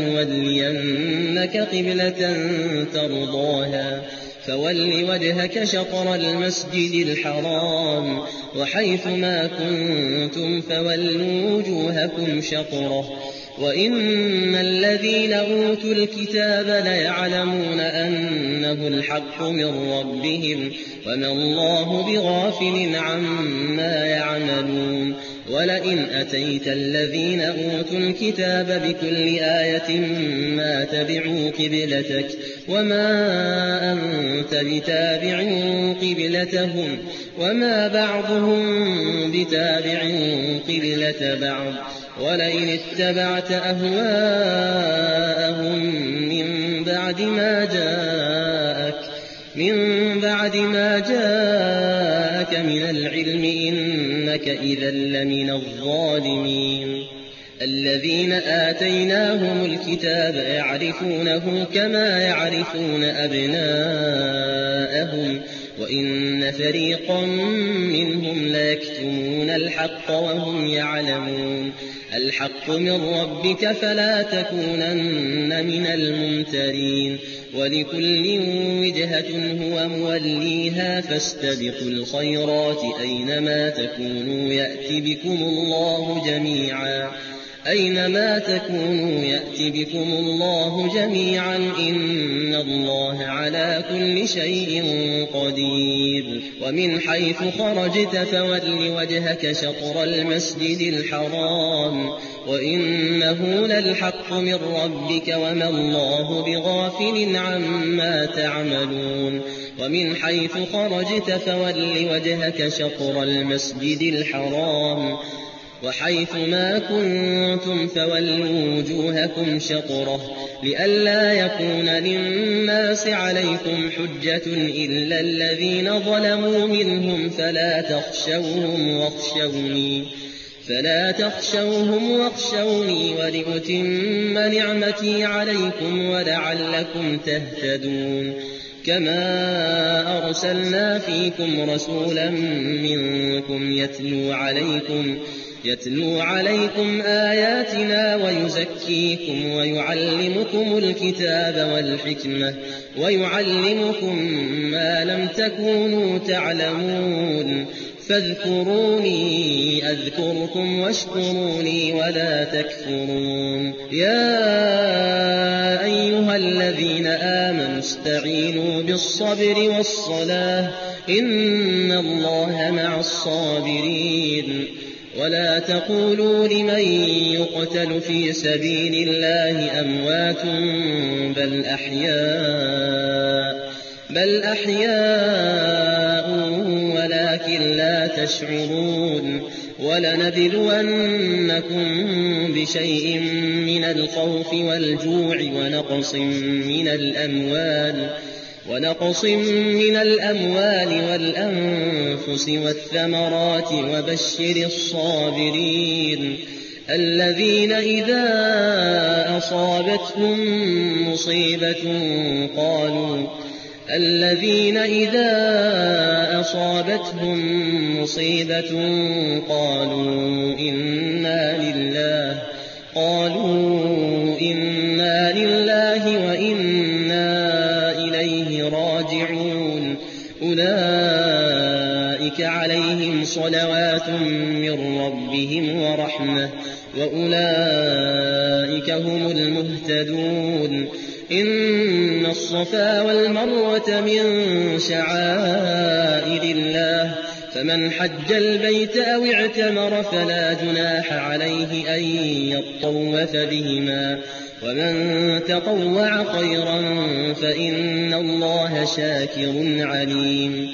فلنولينك قبلة ترضاها فول وجهك شطر المسجد الحرام وحيث ما كنتم فولوا وجوهكم شطره وإن الذين أوتوا الكتاب ليعلمون أنه الحق من ربهم وما الله بغافل عما يعملون ولئن أتيت الذين أوتوا الكتاب بكل آية ما تبعوا قبلتك وما أنت بتابع قبلتهم وما بعضهم بتابع قبلة بعض ولئن اتبعت أهواءهم من بعد ما جاءك من بعد ما جاءك من العلم إنك إذا لمن الظالمين الذين آتيناهم الكتاب يعرفونه كما يعرفون أبناءهم وإن فريقا منهم ليكتمون الحق وهم يعلمون الحق من ربك فلا تكونن من الممترين ولكل وجهة هو موليها فاستبقوا الخيرات أينما تكونوا يأت بكم الله جميعا أينما تكونوا يأت بكم الله جميعا إن الله على كل شيء قدير ومن حيث خرجت فول وجهك شطر المسجد الحرام وإنه للحق من ربك وما الله بغافل عما تعملون ومن حيث خرجت فول وجهك شطر المسجد الحرام وحيث ما كنتم فولوا وجوهكم شطره لئلا يكون للناس عليكم حجة إلا الذين ظلموا منهم فلا تخشوهم واخشوني فلا تخشوهم واخشوني ولأتم نعمتي عليكم ولعلكم تهتدون كما أرسلنا فيكم رسولا منكم يتلو عليكم يتلو عليكم آياتنا ويزكيكم ويعلمكم الكتاب والحكمة ويعلمكم ما لم تكونوا تعلمون فاذكروني أذكركم واشكروا لي ولا تكفرون يا أيها الذين آمنوا استعينوا بالصبر والصلاة إن الله مع الصابرين ولا تقولوا لمن يقتل في سبيل الله أموات بل أحياء بل أحياء ولكن لا تشعرون ولنبلونكم بشيء من الخوف والجوع ونقص من الأموال ونقص من الأموال والأنفس والثمرات وبشر الصابرين الذين إذا أصابتهم مصيبة قالوا الذين إذا أصابتهم مصيبة قالوا إنا لله قالوا إنا لله وإنا إليه راجعون أولئك عليهم صلوات من ربهم ورحمة وأولئك هم المهتدون إن الصفا والمروة من شعائر الله فمن حج البيت أو اعتمر فلا جناح عليه أن يطوف بهما ومن تطوع خيرا فإن الله شاكر عليم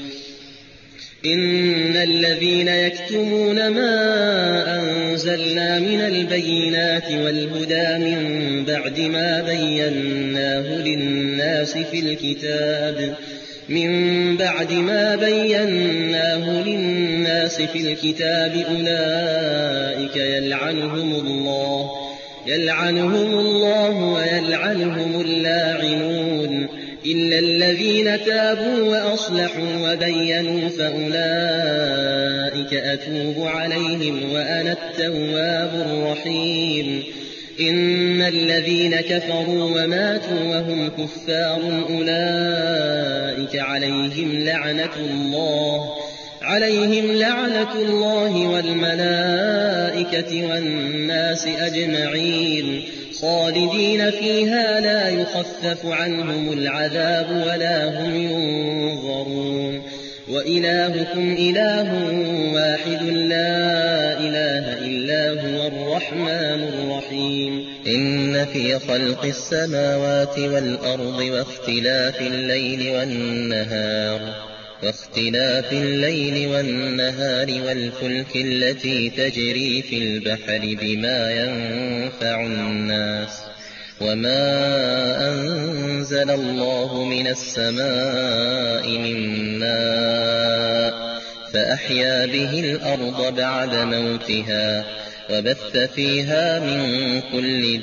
إن الذين يكتمون ما أنزلنا من البينات والهدى من بعد ما بيناه للناس في الكتاب من بعد ما بيناه للناس في الكتاب أولئك يلعنهم الله يلعنهم الله ويلعنهم اللاعنون إلا الذين تابوا وأصلحوا وبينوا فأولئك أتوب عليهم وأنا التواب الرحيم إن الذين كفروا وماتوا وهم كفار أولئك عليهم لعنة الله عليهم لعنة الله والملائكة والناس أجمعين خالدين فيها لا يخفف عنهم العذاب ولا هم ينظرون وإلهكم إله واحد لا إله إلا هو الرحمن الرحيم إن في خلق السماوات والأرض واختلاف الليل والنهار واختلاف الليل والنهار والفلك التي تجري في البحر بما ينفع الناس وما أنزل الله من السماء من ماء فأحيا به الأرض بعد موتها وبث فيها من كل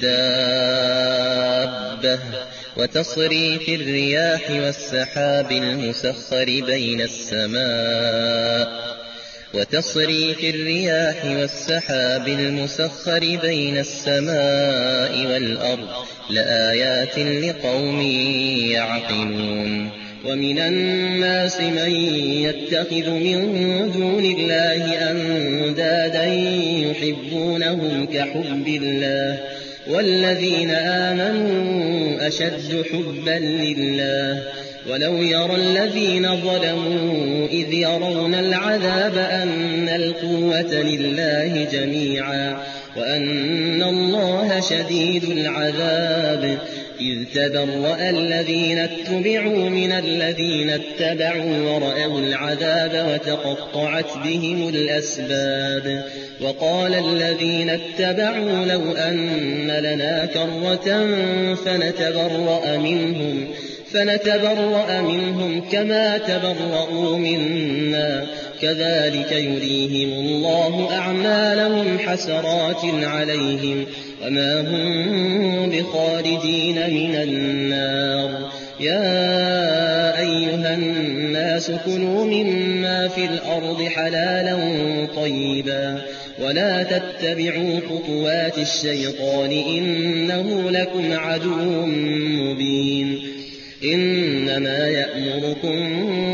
دابة وتصريف الرياح والسحاب المسخر بين السماء وتصريف الرياح والسحاب المسخر بين السماء والأرض لآيات لقوم يعقلون ومن الناس من يتخذ من دون الله أندادا يحبونهم كحب الله والذين آمنوا أشد حبا لله ولو يرى الذين ظلموا إذ يرون العذاب أن القوة لله جميعا وأن الله شديد العذاب إذ تبرأ الذين اتبعوا من الذين اتبعوا ورأوا العذاب وتقطعت بهم الأسباب وقال الذين اتبعوا لو أن لنا كرة فنتبرأ منهم فنتبرأ منهم كما تبرؤوا منا كذلك يريهم الله أعمالهم حسرات عليهم وما هم بخارجين من النار يا أيها الناس كلوا مما في الأرض حلالا طيبا ولا تتبعوا خطوات الشيطان إنه لكم عدو مبين إنما يأمركم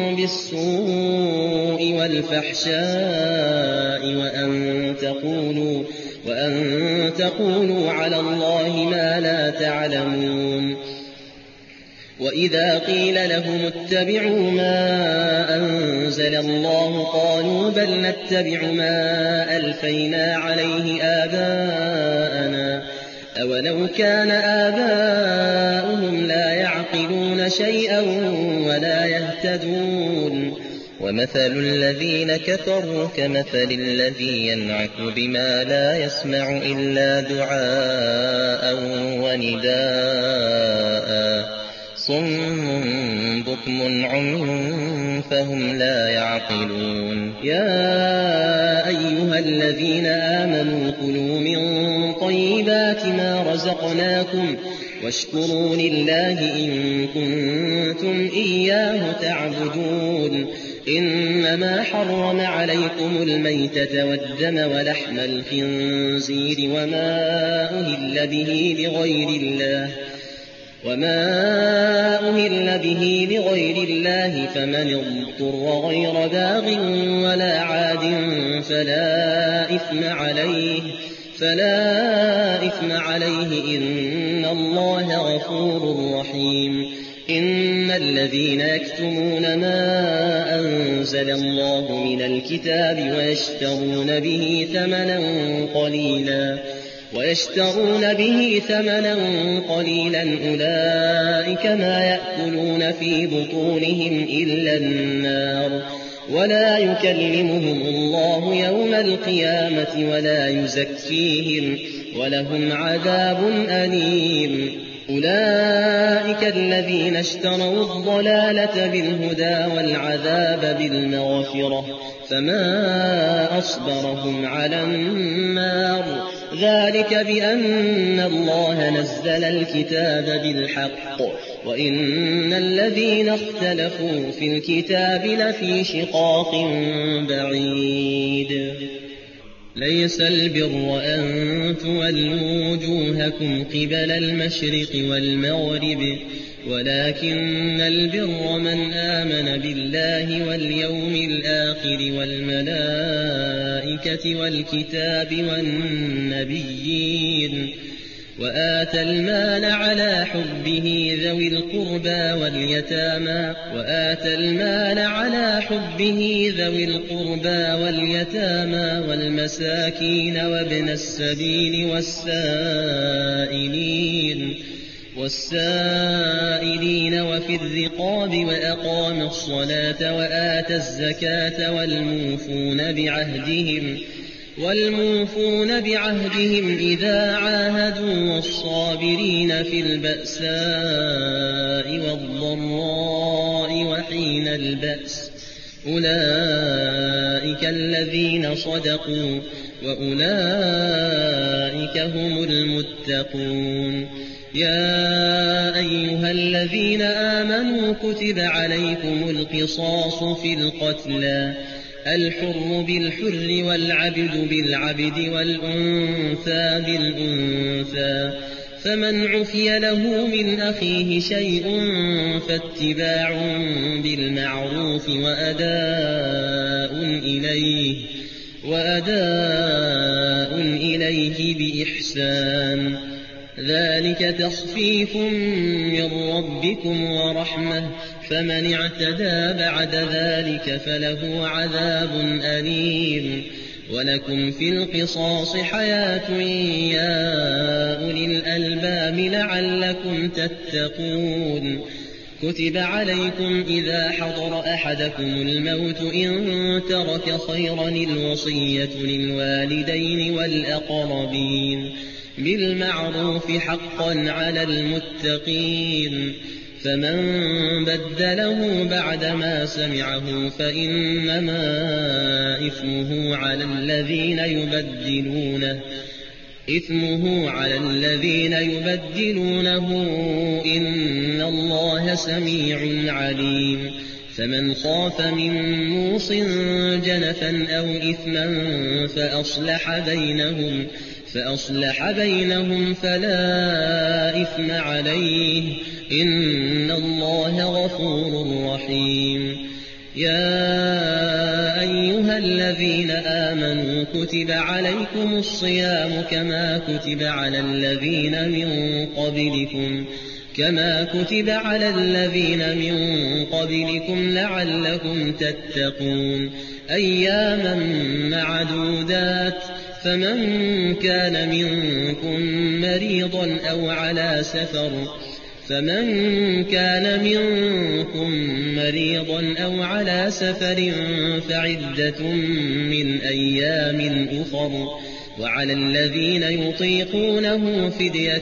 بالسوء والفحشاء وأن تقولوا, وأن تقولوا على الله ما لا تعلمون وإذا قيل لهم اتبعوا ما أنزل الله قالوا بل نتبع ما ألفينا عليه آباءنا أولو كان آباؤهم لا يعقلون شيئا ولا يهتدون ومثل الذين كفروا كمثل الذي ينعك بما لا يسمع إلا دعاء ونداء صم بكم عمي فهم لا يعقلون يا أيها الذين آمنوا كلوا من طيبات ما رزقناكم واشكروا لله إن كنتم إياه تعبدون إنما حرم عليكم الميتة والدم ولحم الخنزير وما أهل به لغير الله وما أهل به لغير الله فمن اضطر غير باغ ولا عاد فلا إثم عليه فلا إثم عليه إن الله غفور رحيم إن الذين يكتمون ما أنزل الله من الكتاب ويشترون به ثمنا قليلا ويشترون به ثمنا قليلا أولئك ما يأكلون في بطونهم إلا النار ولا يكلمهم الله يوم القيامة ولا يزكيهم ولهم عذاب أليم أولئك الذين اشتروا الضلالة بالهدى والعذاب بالمغفرة فما أصبرهم على النار ذلك بأن الله نزل الكتاب بالحق وإن الذين اختلفوا في الكتاب لفي شقاق بعيد ليس البر أن تولوا وجوهكم قبل المشرق والمغرب ولكن البر من آمن بالله واليوم الآخر والملائكة والكتاب والنبيين وآتى المال على حبه ذوي القربى واليتامى وآتى المال على حبه ذوي القربى واليتامى والمساكين وابن السبيل والسائلين والسائلين وفي الرقاب وأقام الصلاة وآتى الزكاة والموفون بعهدهم والموفون بعهدهم إذا عاهدوا والصابرين في البأساء والضراء وحين البأس أولئك الذين صدقوا وأولئك هم المتقون. يا أيها الذين آمنوا كتب عليكم القصاص في القتلى الحر بالحر والعبد بالعبد والأنثى بالأنثى فمن عفي له من أخيه شيء فاتباع بالمعروف وأداء إليه وأداء إليه بإحسان ذلك تخفيف من ربكم ورحمة فمن اعتدى بعد ذلك فله عذاب أليم. ولكم في القصاص حياة يا أولي الألباب لعلكم تتقون. كتب عليكم إذا حضر أحدكم الموت إن ترك خيرا الوصية للوالدين والأقربين بالمعروف حقا على المتقين. فمن بدله بعدما سمعه فإنما إثمه على الذين يبدلونه إثمه على الذين يبدلونه إن الله سميع عليم. فمن خاف من موص جنفا أو إثما فأصلح بينهم فأصلح بينهم فلا إثم عليه إن الله غفور رحيم. يا أيها الذين آمنوا كتب عليكم الصيام كما كتب على الذين من قبلكم كما كتب على الذين من قبلكم لعلكم تتقون أياما معدودات فمن كان منكم مريضا أو على سفر فمن كان منكم مريضا أو على سفر فعدة من أيام أخر وعلى الذين يطيقونه فدية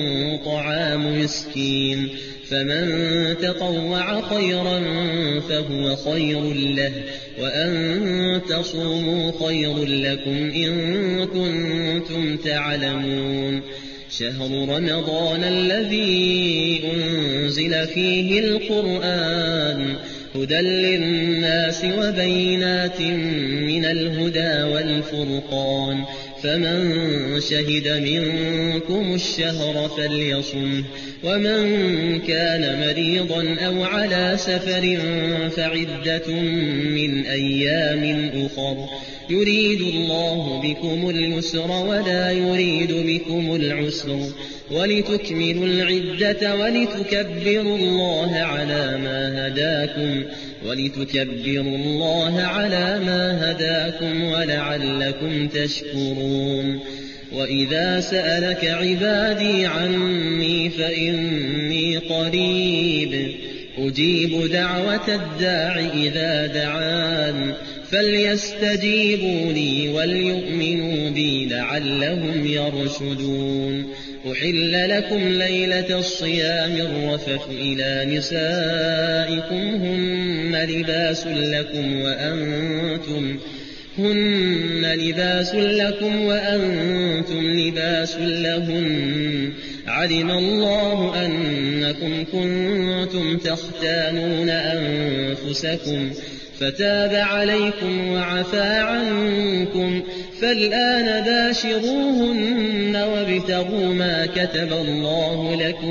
طعام مسكين فمن تطوع خيرا فهو خير له وأن تصوموا خير لكم إن كنتم تعلمون. شهر رمضان الذي أنزل فيه القرآن هدى للناس وبينات من الهدى والفرقان فمن شهد منكم الشهر فليصمه ومن كان مريضا أو على سفر فعدة من أيام أخر يريد الله بكم اليسر ولا يريد بكم العسر ولتكملوا العدة ولتكبروا الله على ما هداكم ولتكبروا الله على ما هداكم ولعلكم تشكرون. وإذا سألك عبادي عني فإني قريب أجيب دعوة الداع إذا دعان فليستجيبوا لي وليؤمنوا بي لعلهم يرشدون. أحل لكم ليلة الصيام الرفث إلى نسائكم هن لباس لكم وأنتم هن لباس لكم وأنتم لباس لهن علم الله أنكم كنتم تختانون أنفسكم فتاب عليكم وعفى عنكم فالآن باشروهن وابتغوا ما كتب الله لكم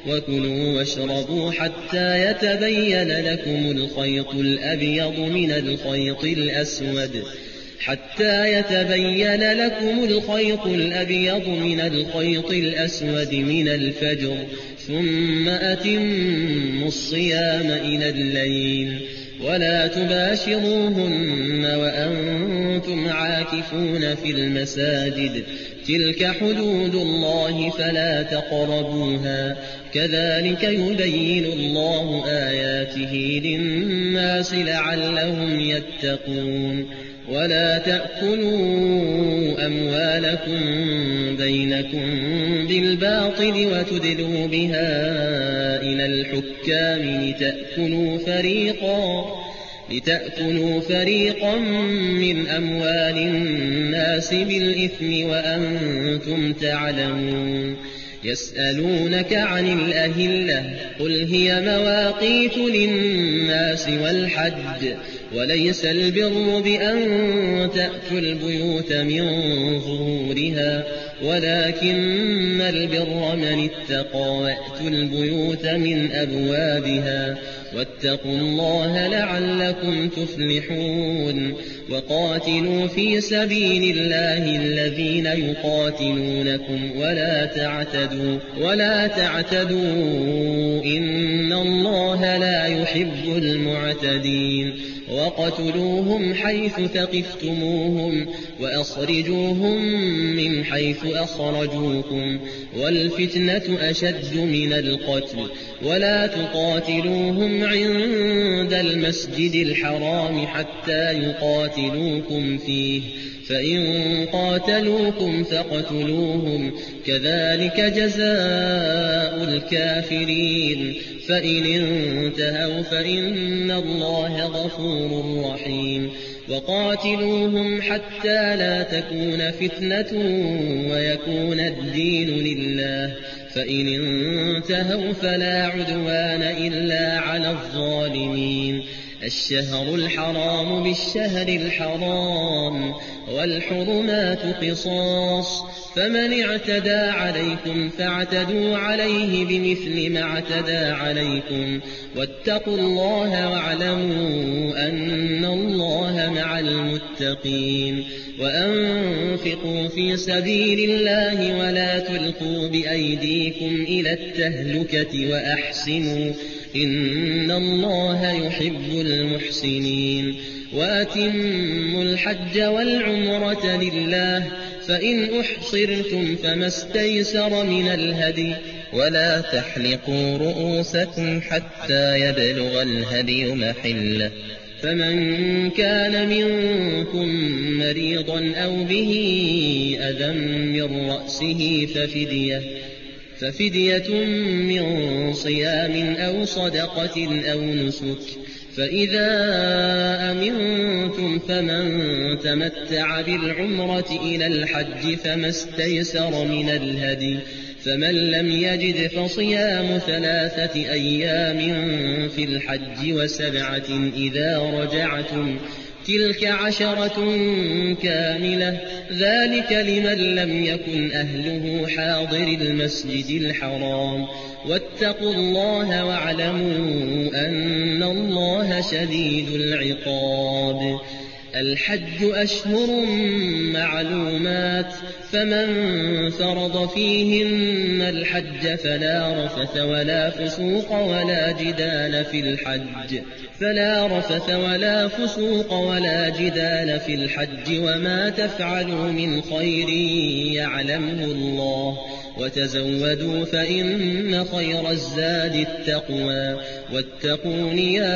وكلوا واشربوا حتى يتبين لكم الخيط الأبيض من الخيط الأسود حتى يتبين لكم الخيط الأبيض من الخيط الأسود من الفجر ثم أتموا الصيام إلى الليل ولا تباشروهن وأنتم عاكفون في المساجد تلك حدود الله فلا تقربوها كذلك يبين الله آياته للناس لعلهم يتقون ولا تأكلوا أموالكم بينكم بالباطل وتدلوا بها إلى الحكام لتأكلوا فريقا لتأكلوا فريقا من أموال الناس بالإثم وأنتم تعلمون يسألونك عن الأهلة قل هي مواقيت للناس والحج وليس البر بأن تأتوا البيوت من ظهورها ولكن البر من اتقى وأتوا البيوت من أبوابها واتقوا الله لعلكم تفلحون وقاتلوا في سبيل الله الذين يقاتلونكم ولا تعتدوا ولا تعتدوا إن الله لا يحب المعتدين وقتلوهم حيث ثقفتموهم وأخرجوهم من حيث أخرجوكم والفتنة أشد من القتل ولا تقاتلوهم عند المسجد الحرام حتى يقاتلوكم فيه فإن قاتلوكم فاقتلوهم كذلك جزاء الكافرين فإن انتهوا فإن الله غفور رحيم وقاتلوهم حتى لا تكون فتنة ويكون الدين لله فإن انتهوا فلا عدوان إلا على الظالمين الشهر الحرام بالشهر الحرام والحرمات قصاص فمن اعتدى عليكم فاعتدوا عليه بمثل ما اعتدى عليكم واتقوا الله واعلموا أن الله مع المتقين وأنفقوا في سبيل الله ولا تلقوا بأيديكم إلى التهلكة وأحسنوا إن الله يحب المحسنين وأتموا الحج والعمرة لله فإن أحصرتم فما استيسر من الهدي ولا تحلقوا رؤوسكم حتى يبلغ الهدي محله فمن كان منكم مريضا أو به أذى من رأسه ففدية ففدية من صيام أو صدقة أو نسك فإذا أمنتم فمن تمتع بالعمرة إلى الحج فما استيسر من الهدي فمن لم يجد فصيام ثلاثة أيام في الحج وسبعة إذا رجعتم تلك عشرة كاملة ذلك لمن لم يكن أهله حاضر المسجد الحرام واتقوا الله واعلموا أن الله شديد العقاب الحج أشهر معلومات فمن فرض فيهن الحج فلا رفث ولا فسوق ولا جدال في الحج فلا رفث ولا فسوق ولا جدال في الحج وما تفعلوا من خير يعلمه الله وتزودوا فإن خير الزاد التقوى واتقون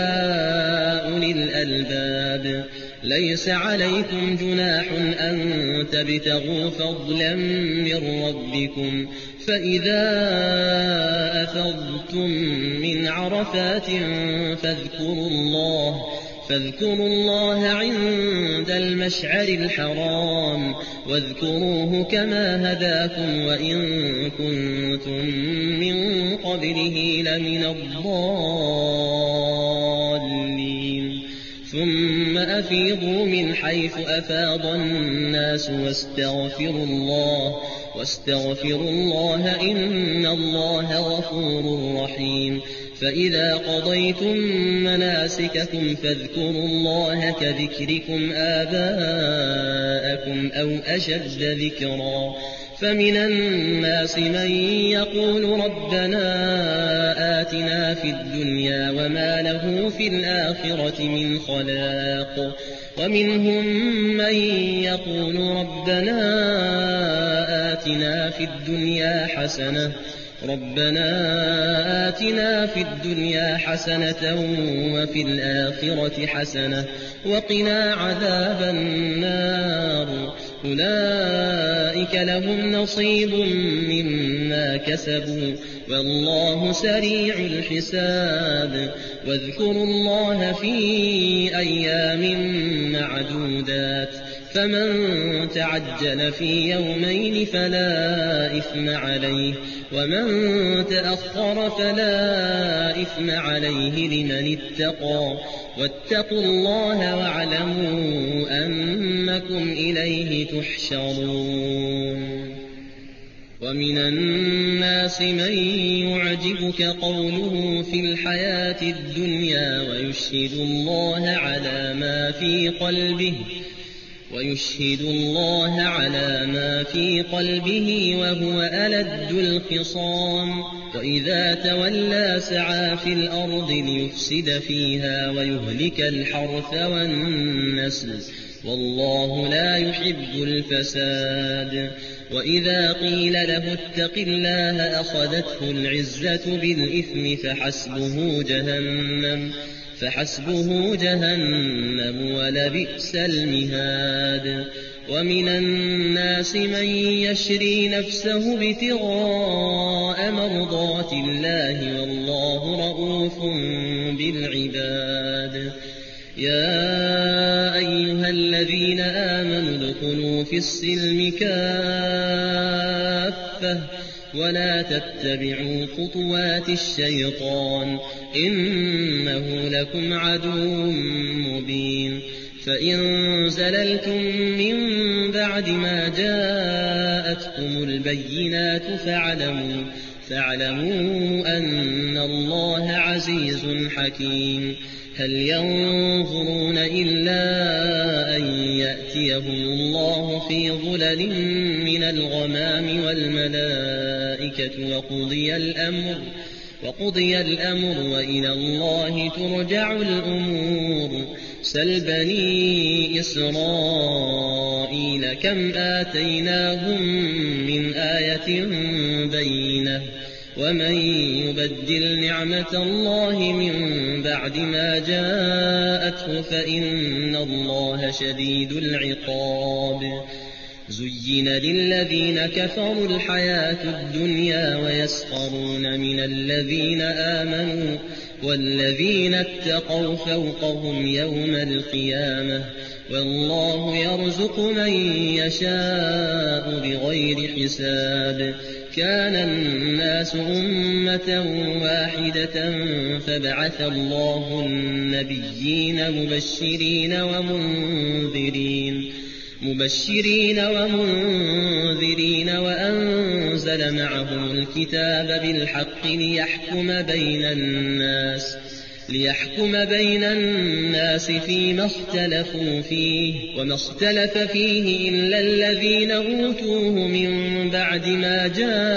يا أولي الألباب ليس عليكم جناح أن تبتغوا فضلا من ربكم فإذا أفضتم من عرفات فاذكروا الله فاذكروا الله عند المشعر الحرام واذكروه كما هداكم وإن كنتم من قبله لمن الضالين ثم أفيضوا من حيث أفاض الناس واستغفروا الله واستغفروا الله إن الله غفور رحيم فإذا قضيتم مناسككم فاذكروا الله كذكركم آباءكم أو أشد ذكرا فمن الناس من يقول ربنا آتنا في الدنيا وما له في الآخرة من خلاق ومنهم من يقول ربنا آتنا في الدنيا حسنة ربنا آتنا في الدنيا حسنة وفي الآخرة حسنة وقنا عذاب النار أولئك لهم نصيب مما كسبوا والله سريع الحساب واذكروا الله في أيام معدودات فمن تعجل في يومين فلا إثم عليه ومن تأخر فلا إثم عليه لمن اتقى واتقوا الله واعلموا أنكم إليه تحشرون ومن الناس من يعجبك قوله في الحياة الدنيا ويشهد الله على ما في قلبه ويشهد الله على ما في قلبه وهو ألد الخصام وإذا تولى سعى في الأرض ليفسد فيها ويهلك الحرث والنسل والله لا يحب الفساد وإذا قيل له اتق الله أخذته العزة بالإثم فحسبه جهنم فحسبه جهنم ولبئس المهاد ومن الناس من يشري نفسه ابتغاء مرضات الله والله رؤوف بالعباد يا أيها الذين آمنوا ادخلوا في السلم كافة ولا تتبعوا خطوات الشيطان إنه لكم عدو مبين فإن زللتم من بعد ما جاءتكم البينات فاعلموا فاعلموا أن الله عزيز حكيم هل ينظرون إلا أن يأتيهم الله في ظلل من الغمام والملائكة وقضي الأمر وقضي الأمر وإلى الله ترجع الأمور سل بني إسرائيل كم آتيناهم من آية بينة ومن يبدل نعمة الله من بعد ما جاءته فإن الله شديد العقاب زين للذين كفروا الحياة الدنيا ويسخرون من الذين آمنوا والذين اتقوا فوقهم يوم القيامة والله يرزق من يشاء بغير حساب كان الناس أمة واحدة فبعث الله النبيين مبشرين ومنذرين مبشرين ومنذرين وأنزل معهم الكتاب بالحق ليحكم بين الناس ليحكم بين الناس فيما اختلفوا فيه وما اختلف فيه إلا الذين أوتوه من بعد ما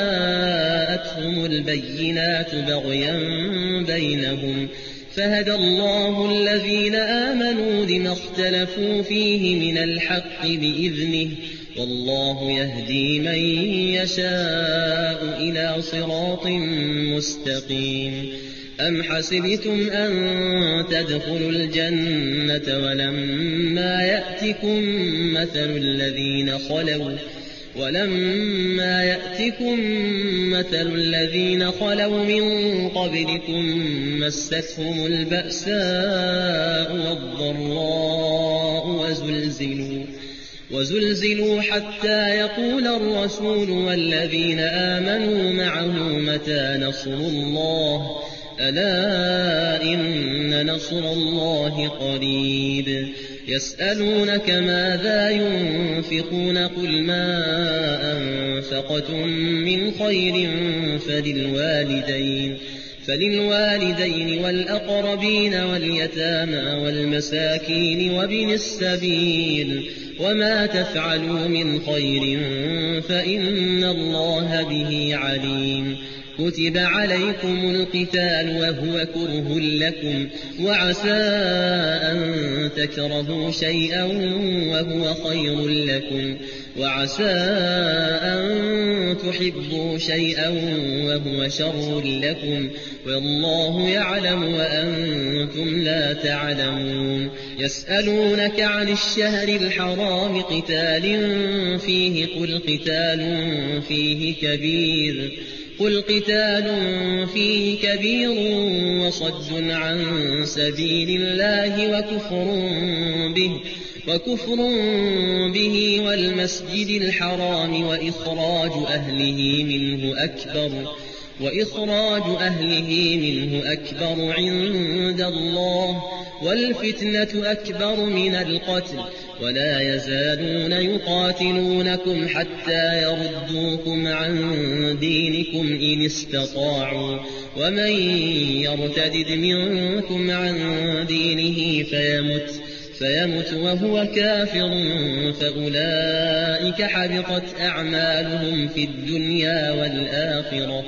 جاءتهم البينات بغيا بينهم فهدى الله الذين آمنوا لما اختلفوا فيه من الحق بإذنه والله يهدي من يشاء إلى صراط مستقيم أم حسبتم أن تدخلوا الجنة ولما يأتكم مثل الذين خلوا ولما يأتكم مثل الذين خلوا من قبلكم مستهم البأساء والضراء وزلزلوا وزلزلوا حتى يقول الرسول والذين آمنوا معه متى نصر الله ألا إن نصر الله قريب يسألونك ماذا ينفقون قل ما أنفقتم من خير فللوالدين فللوالدين والأقربين واليتامى والمساكين وابن السبيل وما تفعلوا من خير فإن الله به عليم كتب عليكم القتال وهو كره لكم وعسى أن تكرهوا شيئا وهو خير لكم وعسى أن تحبوا شيئا وهو شر لكم والله يعلم وأنتم لا تعلمون يسألونك عن الشهر الحرام قتال فيه قل قتال فيه كبير قل قتال فيه كبير وصد عن سبيل الله وكفر به وكفر به والمسجد الحرام وإخراج أهله منه أكبر وإخراج أهله منه أكبر عند الله والفتنة أكبر من القتل ولا يزالون يقاتلونكم حتى يردوكم عن دينكم إن استطاعوا ومن يرتد منكم عن دينه فيمت فيمت وهو كافر فأولئك حبطت أعمالهم في الدنيا والآخرة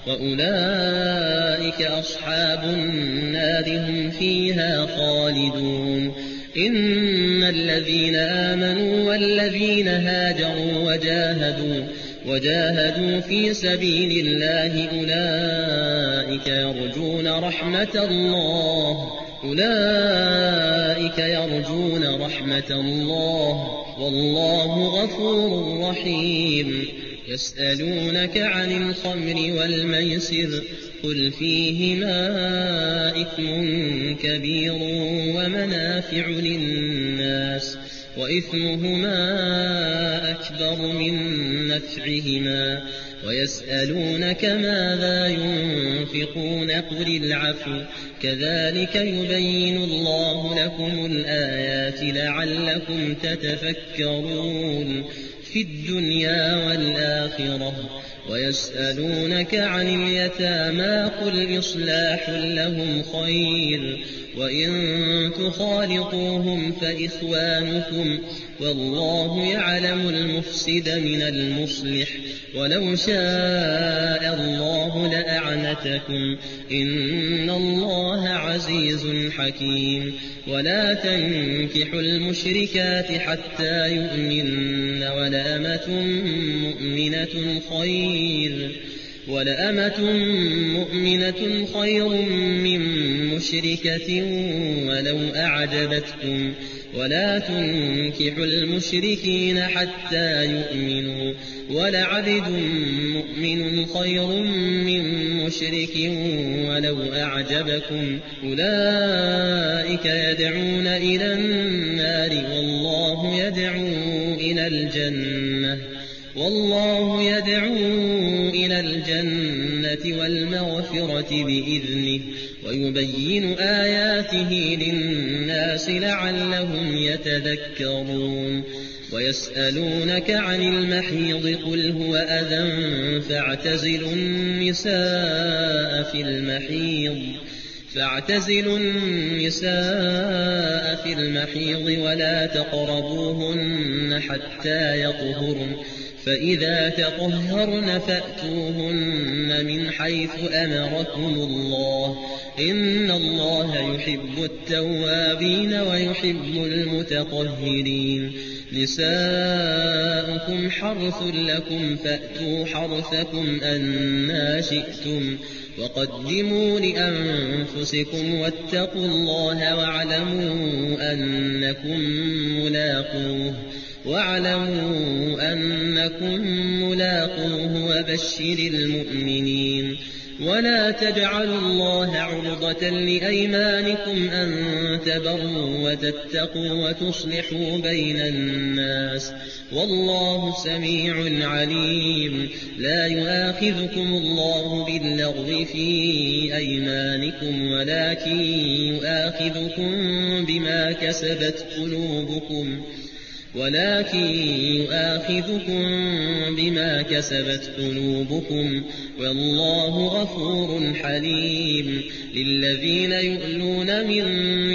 وأولئك أصحاب النار هم فيها خالدون إن الذين آمنوا والذين هاجروا وجاهدوا وجاهدوا في سبيل الله أولئك يرجون رحمة الله أولئك يرجون رحمة الله والله غفور رحيم يسألونك عن الخمر والميسر قل فيهما إثم كبير ومنافع للناس وإثمهما أكبر من نفعهما ويسألونك ماذا ينفقون قل العفو كذلك يبين الله لكم الآيات لعلكم تتفكرون في الدنيا والآخرة ويسألونك عن اليتامى قل إصلاح لهم خير وإن تخالطوهم فإخوانكم والله يعلم المفسد من المصلح ولو شاء الله لأعنتكم إن الله عزيز حكيم ولا تنكحوا المشركات حتى يؤمن ولأمة مؤمنة خير ولأمة مؤمنة خير من مشركة ولو أعجبتكم ولا تنكحوا المشركين حتى يؤمنوا ولعبد مؤمن خير من مشرك ولو أعجبكم أولئك يدعون إلى النار والله يدعو إلى الجنة والله يدعو إلى الجنة والمغفرة بإذنه ويبين آياته للناس لعلهم يتذكرون ويسألونك عن المحيض قل هو أذى فاعتزلوا النساء في المحيض فاعتزلوا النساء في المحيض ولا تقربوهن حتى يطهرن فإذا تطهرن فأتوهن من حيث أمركم الله إن الله يحب التوابين ويحب المتطهرين نساؤكم حرث لكم فأتوا حرثكم أنا شئتم وقدموا لأنفسكم واتقوا الله واعلموا أنكم ملاقوه واعلموا أنكم ملاقوه وبشر المؤمنين ولا تجعلوا الله عرضة لأيمانكم أن تبروا وتتقوا وتصلحوا بين الناس والله سميع عليم. لا يؤاخذكم الله باللغو في أيمانكم ولكن يؤاخذكم بما كسبت قلوبكم ولكن يؤاخذكم بما كسبت قلوبكم والله غفور حليم. للذين يؤلون من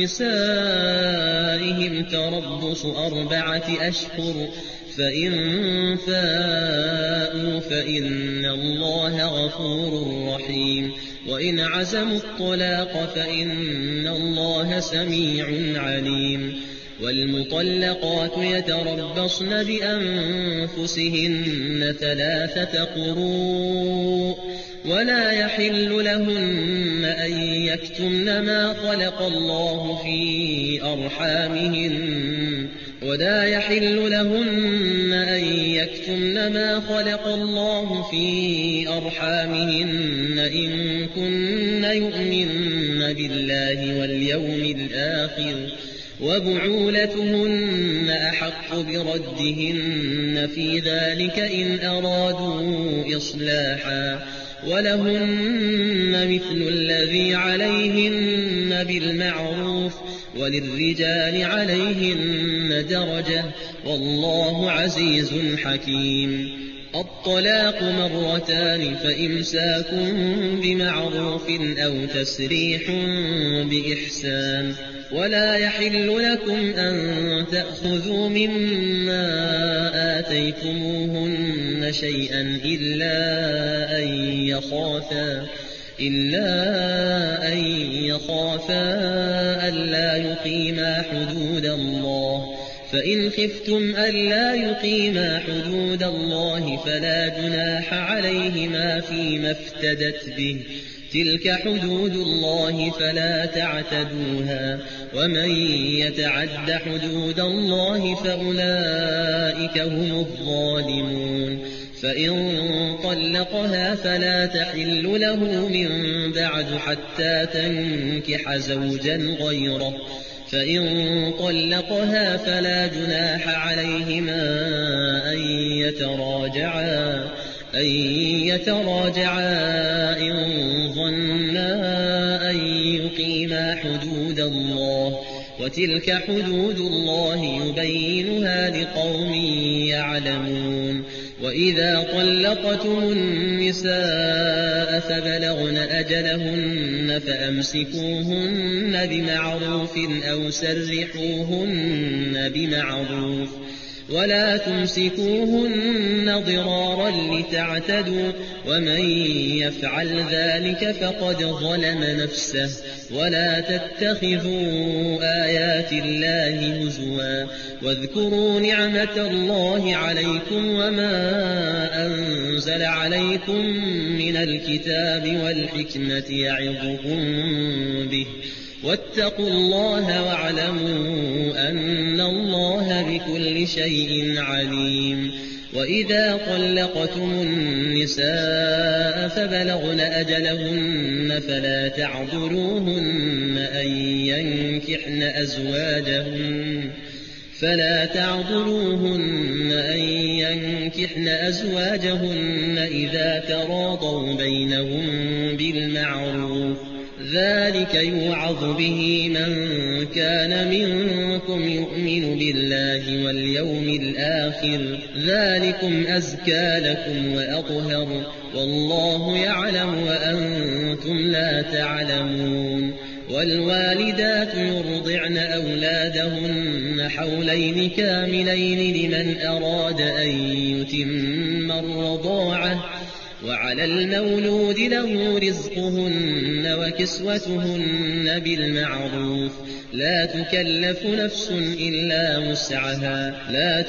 نسائهم تربص أربعة أشهر فإن فاءوا فإن الله غفور رحيم. وإن عزموا الطلاق فإن الله سميع عليم. والمطلقات يتربصن بأنفسهن ثلاثة قروء ولا يحل لهن أن يكتمن ما خلق الله في أرحامهن ولا يحل لهن أن يكتمن ما خلق الله في أرحامهن إن كن يؤمن بالله واليوم الآخر وبعولتهن أحق بردهن في ذلك إن أرادوا إصلاحا ولهن مثل الذي عليهن بالمعروف وللرجال عليهن درجة والله عزيز حكيم. الطلاق مرتان فإمساك بمعروف أو تسريح بإحسان. ولا يحل لكم أن تأخذوا مما آتيتموهن شيئا إلا أن يخافا إلا أن يخافا ألا يقيما حدود الله فإن خفتم ألا يقيما حدود الله فلا جناح عليهما فيما افتدت به تلك حدود الله فلا تعتدوها ومن يتعد حدود الله فأولئك هم الظالمون. فإن طلقها فلا تحل له من بعد حتى تنكح زوجا غيره فإن طلقها فلا جناح عليهما أن يتراجعا أن يتراجعا إن ظنا أن يقيما حدود الله وتلك حدود الله يبينها لقوم يعلمون. وإذا طلقتم النساء فبلغن أجلهن فأمسكوهن بمعروف أو سرحوهن بمعروف ولا تمسكوهن ضرارا لتعتدوا ومن يفعل ذلك فقد ظلم نفسه. ولا تتخذوا آيات الله هزوا واذكروا نعمة الله عليكم وما أنزل عليكم من الكتاب والحكمة يعظكم به واتقوا الله واعلموا أن الله بكل شيء عليم. وإذا طلقتم النساء فبلغن أجلهن فلا تعذروهن أن ينكحن أزواجهن فلا تعذروهن أن ينكحن أزواجهن إذا تراضوا بينهم بالمعروف ذلك يوعظ به من كان منكم يؤمن بالله واليوم الآخر ذلكم أزكى لكم وأطهر والله يعلم وأنتم لا تعلمون. والوالدات يرضعن أولادهن حولين كاملين لمن أراد أن يتم الرضاعة وعلى المولود له رزقهن وكسوتهن بالمعروف لا تكلف نفس إلا وسعها لا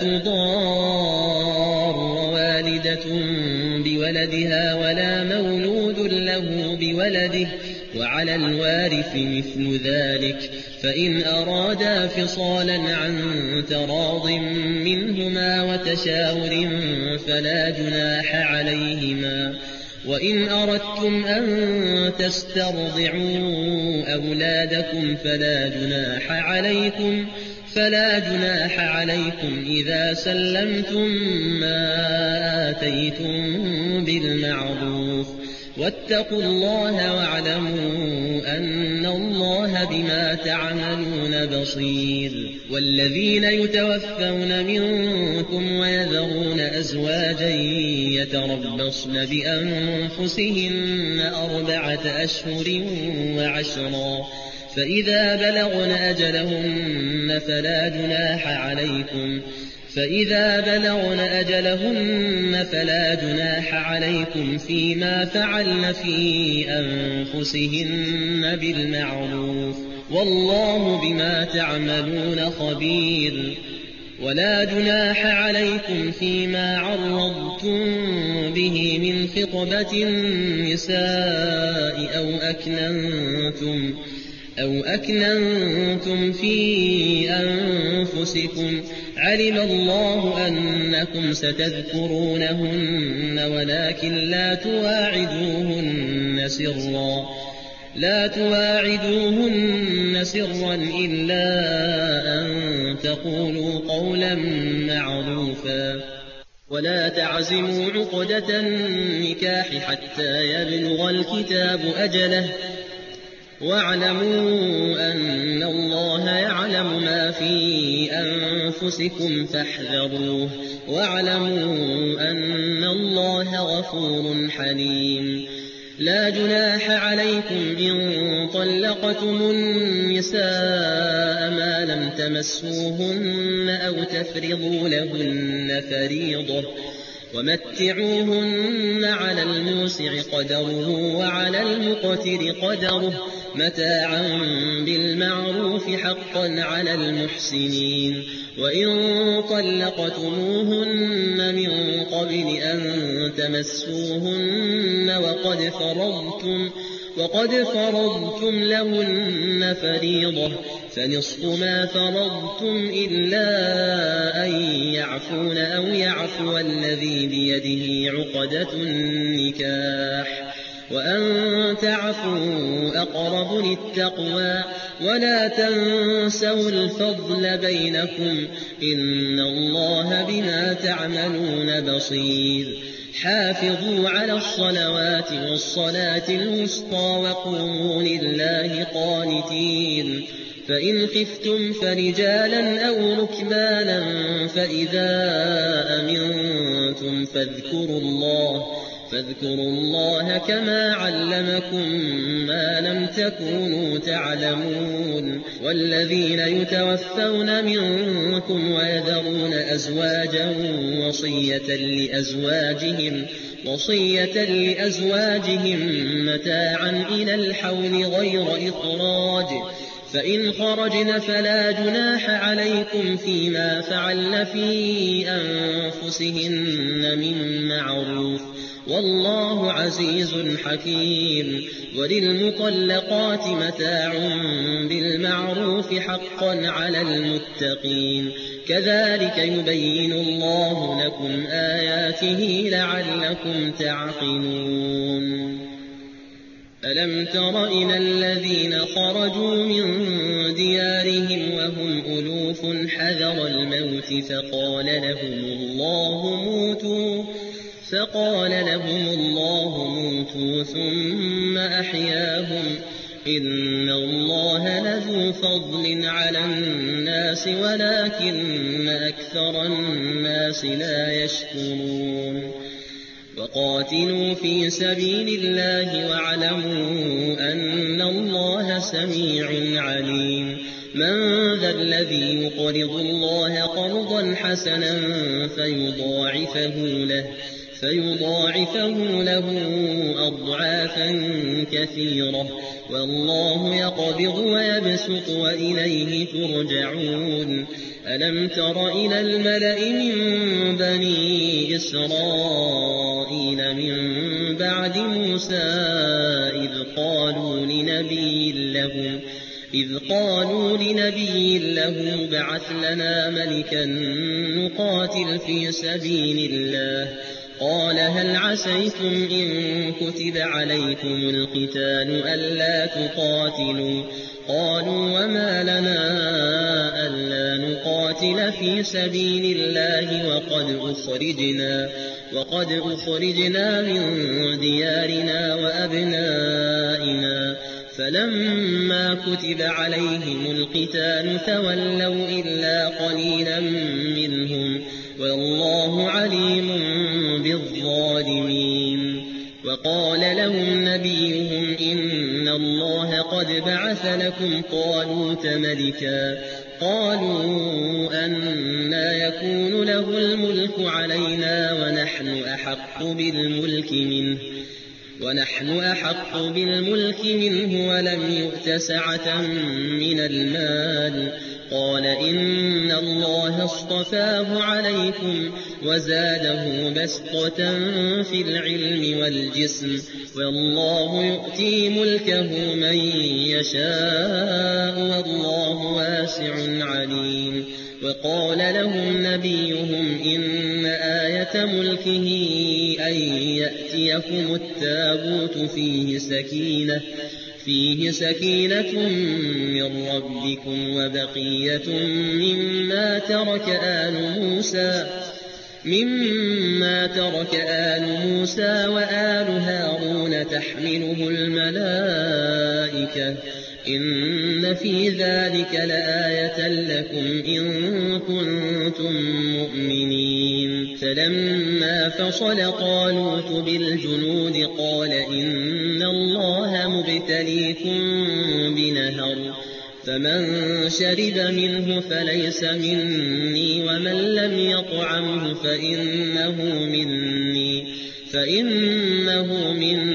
تضار والدة بولدها ولا مولود له بولده وعلى الوارث مثل ذلك فإن أرادا فصالا عن تراض منهما وتشاور فلا جناح عليهما وإن أردتم أن تسترضعوا أولادكم فلا جناح عليكم فلا جناح عليكم إذا سلمتم ما آتيتم بالمعروف واتقوا الله واعلموا أن الله بما تعملون بصير. والذين يتوفون منكم ويذرون أزواجا يتربصن بأنفسهن أربعة أشهر وعشرا فإذا بلغن أجلهن فلا جناح عليكم فإذا بلغن أجلهن فلا جناح عليكم فيما فعلن في أنفسهن بالمعروف والله بما تعملون خبير. ولا جناح عليكم فيما عرضتم به من خطبة النساء أو أكننتم أو أكننتم في أنفسكم علم الله أنكم ستذكرونهن ولكن لا تواعدوهن سرا لا تواعدوهن سرا إلا أن تقولوا قولا معروفا ولا تعزموا عقدة النكاح حتى يبلغ الكتاب أجله واعلموا أن الله يعلم ما في أنفسكم فاحذروه واعلموا أن الله غفور حليم. لا جناح عليكم إن طلقتم النساء ما لم تمسوهن أو تفرضوا لهن فريضة ومتعوهن على الموسع قدره وعلى المقتر قدره متاعا بالمعروف حقا على المحسنين. وإن طلقتموهن من قبل أن تمسوهن وقد فرضتم وقد فرضتم لهن فريضة فنصف ما فرضتم إلا أن يعفون أو يعفو الذي بيده عقدة النكاح وأن تعفوا أقرب للتقوى ولا تنسوا الفضل بينكم إن الله بما تعملون بصير. حافظوا على الصلوات والصلاة الوسطى وقوموا لله قانتين. فإن خفتم فرجالا أو ركبانا فإذا أمنتم فاذكروا الله فاذكروا الله كما علمكم ما لم تكونوا تعلمون. والذين يتوفون منكم ويذرون أزواجا وصية لأزواجهم وصية لأزواجهم متاعا إلى الحول غير إخراج فإن خرجن فلا جناح عليكم فيما فعلن في أنفسهن من معروف والله عزيز حكيم. وللمطلقات متاع بالمعروف حقا على المتقين كذلك يبين الله لكم آياته لعلكم تعقلون. ألم تر إلى الذين خرجوا من ديارهم وهم ألوف حذر الموت فقال لهم الله موتوا فقال لهم الله موتوا ثم أحياهم إن الله لذو فضل على الناس ولكن أكثر الناس لا يشكرون. وقاتلوا في سبيل الله واعلموا أن الله سميع عليم. من ذا الذي يقرض الله قرضا حسنا فيضاعفه له فيضاعفه له أضعافا كثيرة والله يقبض ويبسط وإليه ترجعون. ألم تر إلى الملأ من بني إسرائيل من بعد موسى إذ قالوا لنبي له إذ قالوا لنبي له ابعث لنا ملكا نقاتل في سبيل الله قال هل عسيتم إن كتب عليكم القتال ألا تقاتلوا قالوا وما لنا ألا نقاتل في سبيل الله وقد أخرجنا وقد أخرجنا من ديارنا وأبنائنا فلما كتب عليهم القتال تولوا إلا قليلا منهم والله عليم بالظالمين. وقال لهم نبيهم إن الله قد بعث لكم طالوت ملكا قالوا أنى يكون له الملك علينا ونحن أحق بالملك منه ونحن أحق بالملك منه ولم يؤت سعة من المال قال إن الله اصطفاه عليكم وزاده بسطة في العلم والجسم والله يؤتي ملكه من يشاء والله واسع عليم. وقال لهم نبيهم إن آية ملكه أن يأتيكم التابوت فيه سكينة فيه سكينة من ربكم وبقية مما ترك آل موسى مما ترك آل موسى وآل هارون تحمله الملائكة إن في ذلك لآية لكم إن كنتم مؤمنين. فلما فصل طالوت بالجنود قال إن الله مبتليكم بنهر فمن شرب منه فليس مني ومن لم يطعمه فإنه مني فإنه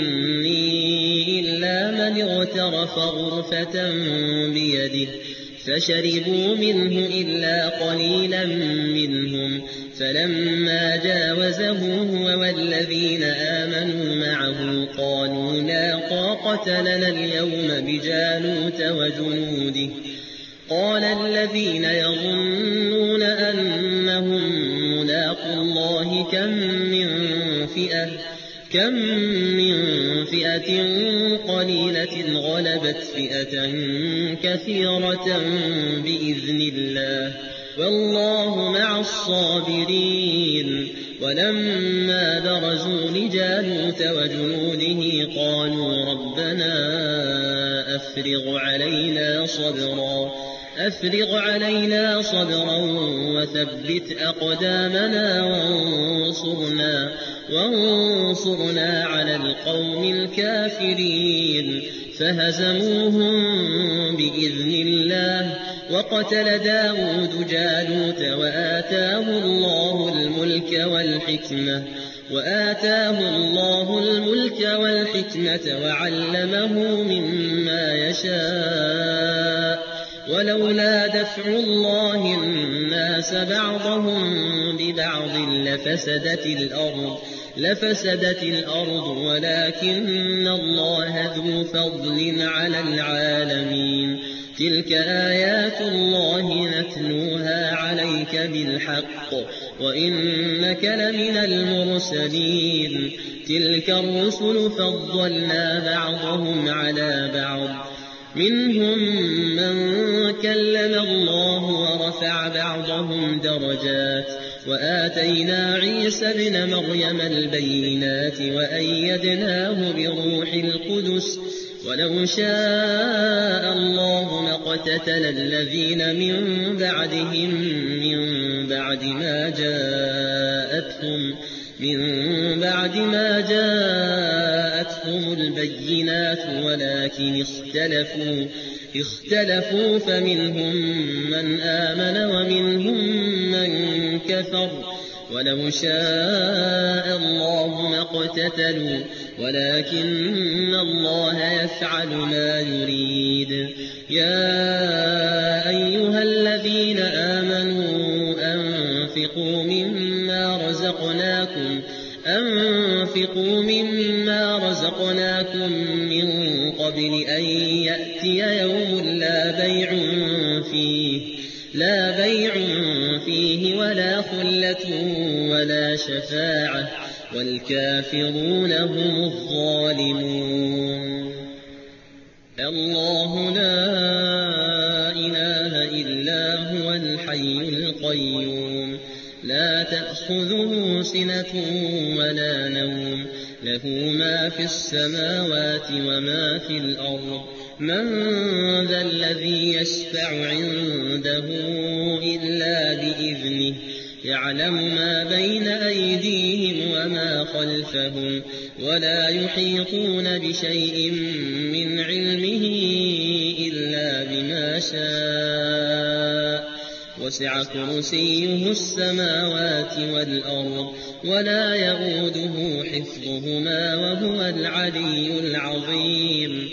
مني إلا من اغترف غرفة بيده فشربوا منه إلا قليلا منهم فلما جاوزه هو والذين آمنوا معه قالوا لا طاقة لنا اليوم بجالوت وجنوده قال الذين يظنون أنهم ملاقو الله كم من فئة كم من فئة قليلة غلبت فئة كثيرة بإذن الله والله مع الصابرين. ولما برزوا لجالوت وجنوده قالوا ربنا أفرغ علينا صبرا أفرغ علينا صبرا وثبت أقدامنا وانصرنا وانصرنا على القوم الكافرين فهزموهم بإذن الله وقتل داود جالوت وآتاه الله الملك والحكمة وآتاه الله الملك والحكمة وعلمه مما يشاء ولولا دفع الله الناس بعضهم ببعض لفسدت الأرض لفسدت الأرض ولكن الله ذو فضل على العالمين. تلك آيات الله نتلوها عليك بالحق وإنك لمن المرسلين. تلك الرسل فضلنا بعضهم على بعض منهم من كلم الله ورفع بعضهم درجات وآتينا عيسى ابن مريم البينات وأيدناه بروح القدس ولو شاء الله ما اقتتل الذين من بعدهم من بعد ما جاءتهم من بعد ما جاءتهم البينات ولكن اختلفوا اختلفوا فمنهم من آمن ومنهم من كفر ولو شاء الله ما اقتتلوا ولكن الله يفعل ما يريد. يا أيها الذين آمنوا أنفقوا مما رزقناكم أنفقوا مما رزقناكم من قبل أن يأتي يوم لا بيع فيه لا بيع فيه ولا خلة ولا شفاعة والكافرون هم الظالمون. الله لا إله إلا هو الحي القيوم لا تأخذه سنة ولا نوم له ما في السماوات وما في الأرض من ذا الذي يشفع عنده إلا بإذنه يعلم ما بين أيديهم وما خلفهم ولا يحيطون بشيء من علمه إلا بما شاء وسع كرسيه السماوات والأرض ولا يئوده حفظهما وهو العلي العظيم.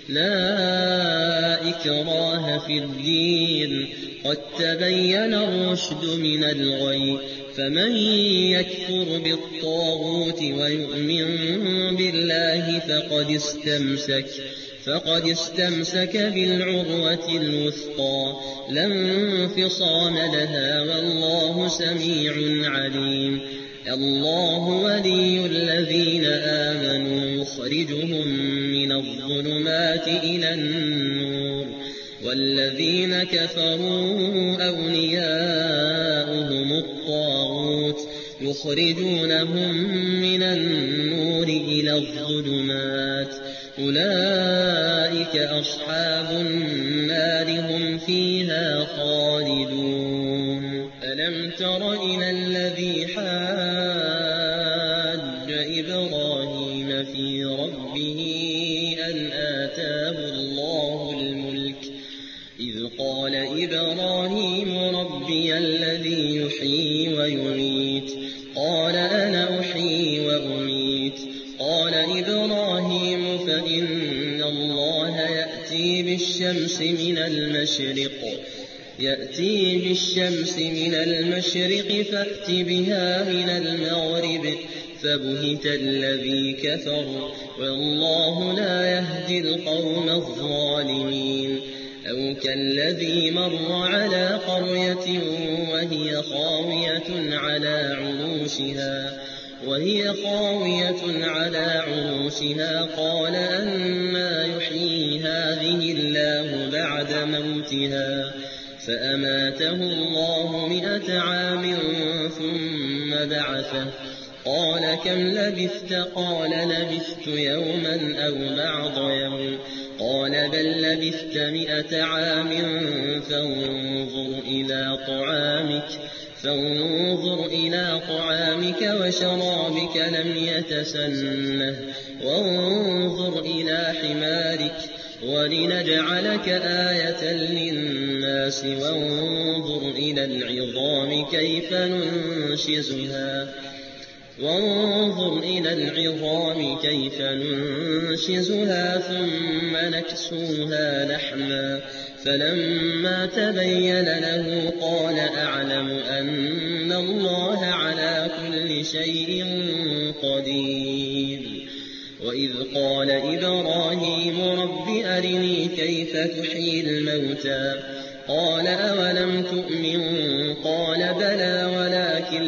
لا إكراه في الدين قد تبين الرشد من الغي فمن يكفر بالطاغوت ويؤمن بالله فقد استمسك فقد استمسك بالعروة الوثقى لا انفصام لها والله سميع عليم. الله ولي الذين آمنوا يخرجهم من الظلمات إلى النور والذين كفروا أولياؤهم الطاغوت يخرجونهم من النور إلى الظلمات أولئك أصحاب النار هم فيها خالدون. ألم تر إلى الذي حاج إبراهيم في ربه أن آتاه الله الملك إذ قال إبراهيم ربي الذي يحيي ويميت قال أنا أحيي وأميت قال إبراهيم فإن الله يأتي بالشمس من المشرق يأتي بالشمس من المشرق فأت بها من المغرب فبهت الذي كفر والله لا يهدي القوم الظالمين. أو كالذي مر على قرية وهي خاوية على عروشها وهي خاوية على عروشها قال أنى يحيي هذه الله بعد موتها فأماته الله مئة عام ثم بعثه قال كم لبثت قال لبثت يوما أو بعض يوم قال بل لبثت مئة عام فانظر إلى طعامك فانظر إلى طعامك وشرابك لم يتسنه وانظر إلى حمارك ولنجعلك آية للناس وانظر إلى العظام كيف ننشزها وانظر إلى العظام كيف ننشزها ثم نكسوها لحما فلما تبين له قال أعلم أن الله على كل شيء قدير. وإذ قال إبراهيم رب أرني كيف تحيي الموتى قال أولم تؤمن قال بلى ولكن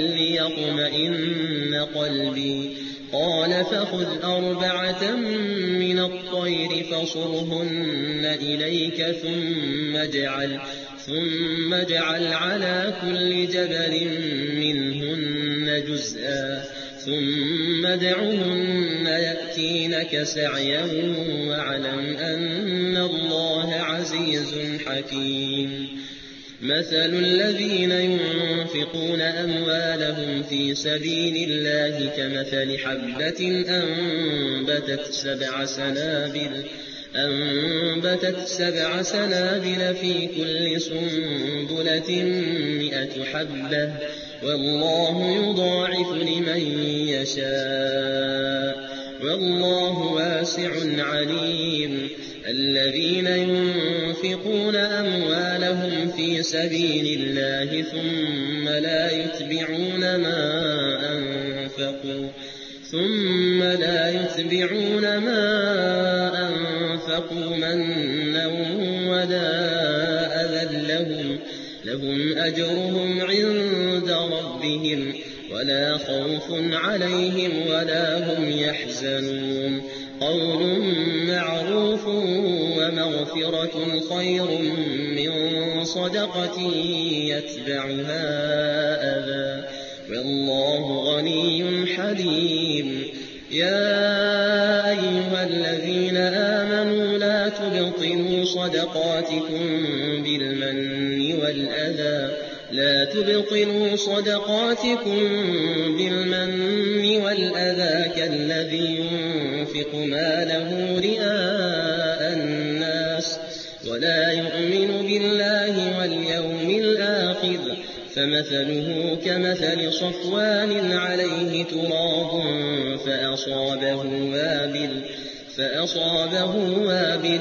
ليطمئن قلبي قال فخذ أربعة من الطير فصرهن إليك ثم اجعل ثم اجعل على كل جبل منهن جزءا ثم ادعهن يأتينك سعيا واعلم أن الله عزيز حكيم. مثل الذين ينفقون أموالهم في سبيل الله كمثل حبة أنبتت سبع سنابل أنبتت سبع سنابل في كل سنبلة مئة حبة والله يضاعف لمن يشاء والله واسع عليم. الذين ينفقون أموالهم في سبيل الله ثم لا يتبعون ما أنفقوا ثم لا يتبعون ما أنفقوا منا ولا أذى لهم لهم أجرهم عند ربهم ولا خوف عليهم ولا هم يحزنون قول معروف ومغفرة خير من صدقة يتبعها أذى والله غني حليم يا أيها الذين آمنوا لا تبطلوا صدقاتكم بالمن والأذى لا تبطلوا صدقاتكم بالمن والأذى كالذي ينفق ماله رئاء الناس ولا يؤمن بالله واليوم الآخر فمثله كمثل صفوان عليه تراب فأصابه وابل فأصابه وابل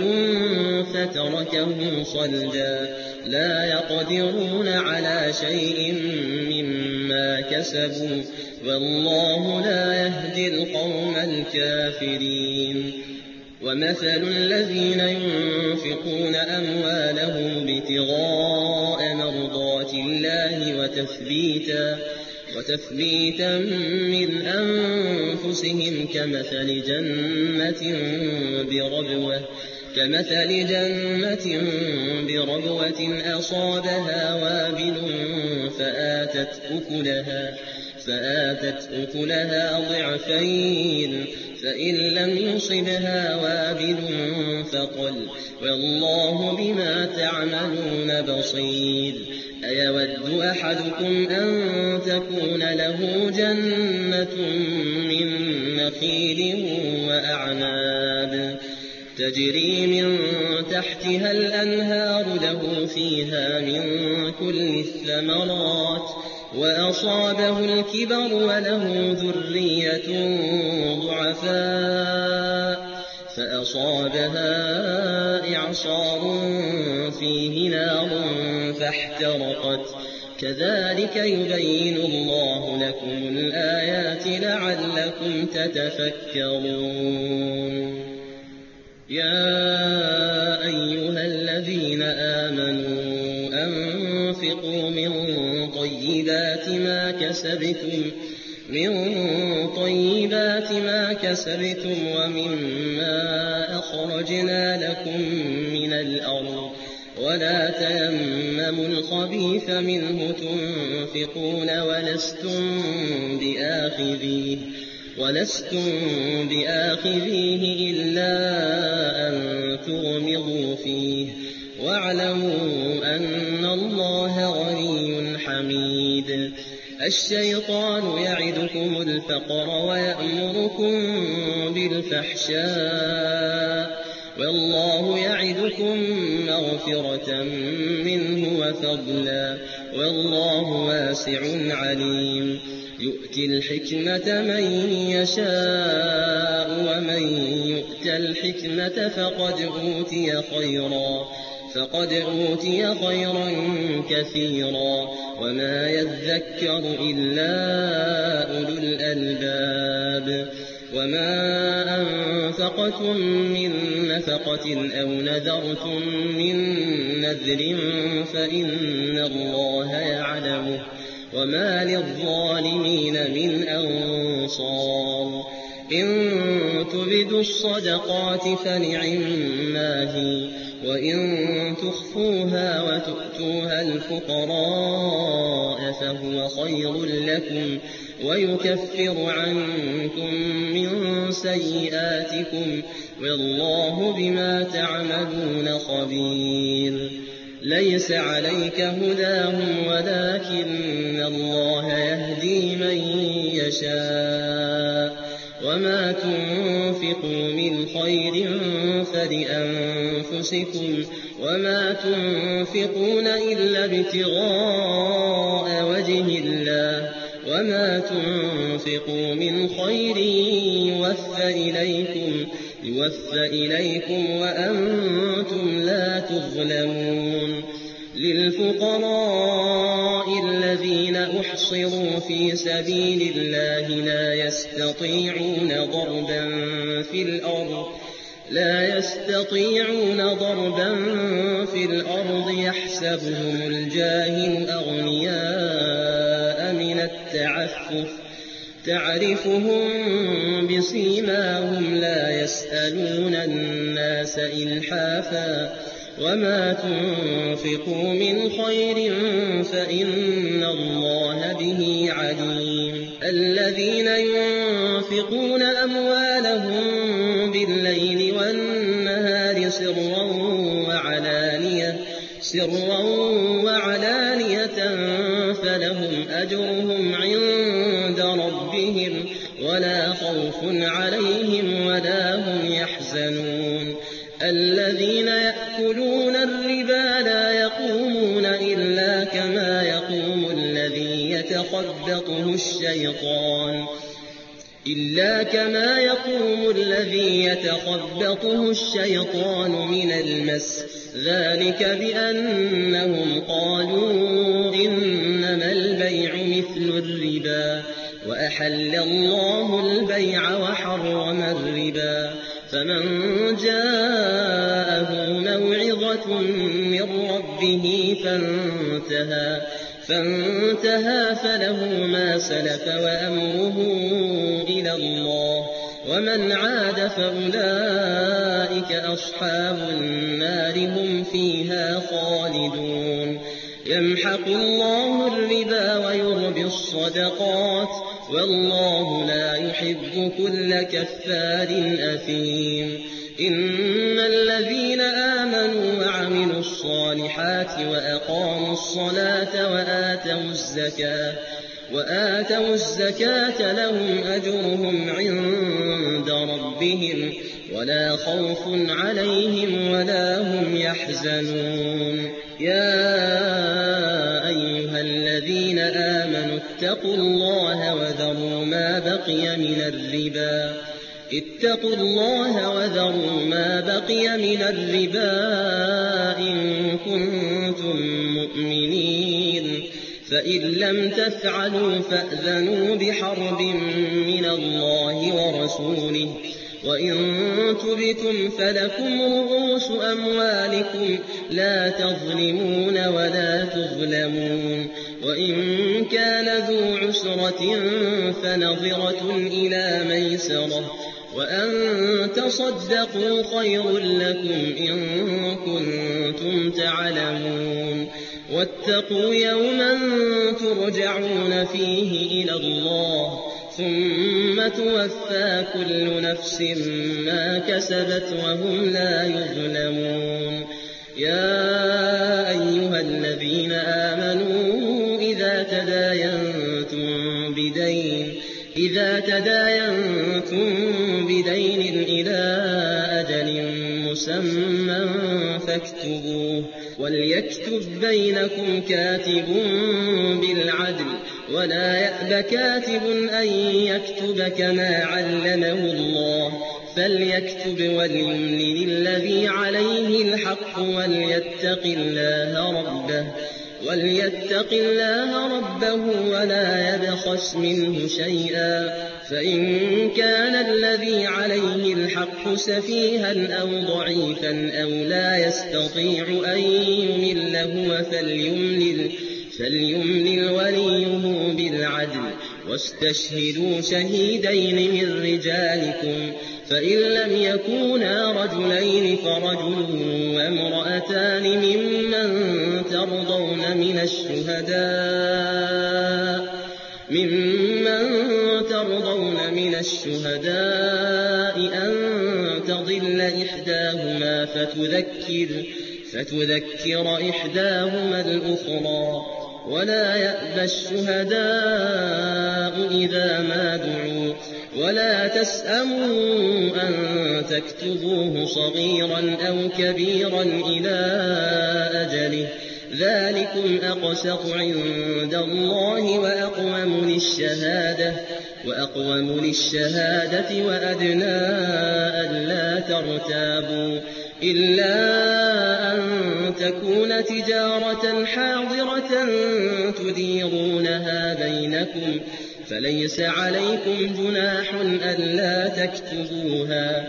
فتركه صلدا لا يقدرون على شيء مما كسبوا والله لا يهدي القوم الكافرين ومثل الذين ينفقون أموالهم ابتغاء مرضات الله وتثبيتا وتثبيتا من أنفسهم كمثل جنة بربوة كمثل جنة بربوة أصابها وابل فآتت أكلها فآتت أكلها ضعفين فإن لم يصبها وابل فطل والله بما تعملون بصير أيود أحدكم أن تكون له جنة من نخيل وأعناب تجري من تحتها الأنهار له فيها من كل الثمرات وأصابه الكبر وله ذرية ضعفاء فأصابها إعصار فيه نار فاحترقت كذلك يبين الله لكم الآيات لعلكم تتفكرون يا أيها الذين آمنوا أنفقوا من طيبات ما كسبتم من طيبات ما كسبتم ومما أخرجنا لكم من الأرض ولا تيمموا الخبيث منه تنفقون ولستم بآخذيه ولستم بآخذيه إلا أن تغمضوا فيه واعلموا أن الله غني حميد الشيطان يعدكم الفقر ويأمركم بالفحشاء والله يعدكم مغفرة منه وفضلا والله واسع عليم يؤتي الحكمة من يشاء ومن يؤت الحكمة فقد أوتي خيرا فقد أوتي خيرا كثيرا وما يذكر إلا أولو الألباب وما أنفقتم من نفقة أو نذرتم من نذر فإن الله يعلمه وما للظالمين من أنصار إن تبدوا الصدقات فنعما هي وإن تخفوها وتؤتوها الفقراء فهو خير لكم ويكفر عنكم من سيئاتكم والله بما تعملون خبير ليس عليك هداهم ولكن الله يهدي من يشاء وما تنفقوا من خير فلأنفسكم وما تنفقون إلا ابتغاء وجه الله وما تنفقوا من خير يوفى إليكم يوفى إليكم وأنتم لا تظلمون للفقراء الذين أحصروا في سبيل الله لا يستطيعون ضربا في الأرض لا يستطيعون ضربا في الأرض يحسبهم الجاهل أغنياء من التقوى التعفف تعرفهم بسيماهم لا يسألون الناس إلحافا وما تنفقوا من خير فإن الله به عليم الذين ينفقون أموالهم بالليل والنهار سرا وعلانية سرا وعلانية فلهم أجرهم عند ربهم ولا خوف عليهم ولا هم يحزنون الذين يأكلون الربا لا يقومون إلا كما يقوم الذي يتخبطه الشيطان إلا كما يقوم الذي يتخبطه الشيطان من المس ذلك بأنهم قالوا إنما البيع مثل الربا وأحل الله البيع وحرم الربا فمن جاءه موعظة من ربه فانتهى فانتهى فله ما سلف وأمره إلى الله ومن عاد فأولئك أصحاب النار هم فيها خالدون يمحق الله الربا ويربي الصدقات والله لا يحب كل كفار أثيم إن الذين آمنوا وعملوا الصالحات وأقاموا الصلاة وآتوا الزكاة وآتوا الزكاة لهم أجرهم عند ربهم ولا خوف عليهم ولا هم يحزنون يا أيها الذين آمنوا اتقوا الله وذروا ما بقي من الربا اتقوا الله وذروا ما بقي من الربا إن كنتم مؤمنين فإن لم تفعلوا فأذنوا بحرب من الله ورسوله وإن تبتم فلكم رؤوس أموالكم لا تظلمون ولا تظلمون وإن كان ذو عسرة فنظرة إلى ميسرة وأن تصدقوا خير لكم إن كنتم تعلمون واتقوا يوما ترجعون فيه إلى الله ثم توفى كل نفس ما كسبت وهم لا يظلمون يا أيها الذين آمنوا إذا تداينتم بدين إذا تداينتم بدين إلى أجل مسمى فاكتبوه وليكتب بينكم كاتب بالعدل ولا يأب كاتب أن يكتب كما علمه الله فليكتب وليملل الذي عليه الحق وليتق الله ربه وليتق الله ربه ولا يبخس منه شيئا فإن كان الذي عليه الحق سفيها أو ضعيفا أو لا يستطيع أن يمل هو فليملل فليملل وليه بالعدل واستشهدوا شهيدين من رجالكم فإن لم يكونا رجلين فرجل وامرأتان ممن ترضون من الشهداء ممن ترضون من الشهداء أن تضل إحداهما فتذكر فتذكر إحداهما الأخرى ولا يأبى الشهداء إذا ما دعوا ولا تسأموا أن تكتبوه صغيرا أو كبيرا إلى أجله ذلكم أقسط عند الله وأقوم للشهادة وأقوم للشهادة وأدنى ألا ترتابوا إلا أن تكون تجارة حاضرة تديرونها بينكم فليس عليكم جناح ألا تكتبوها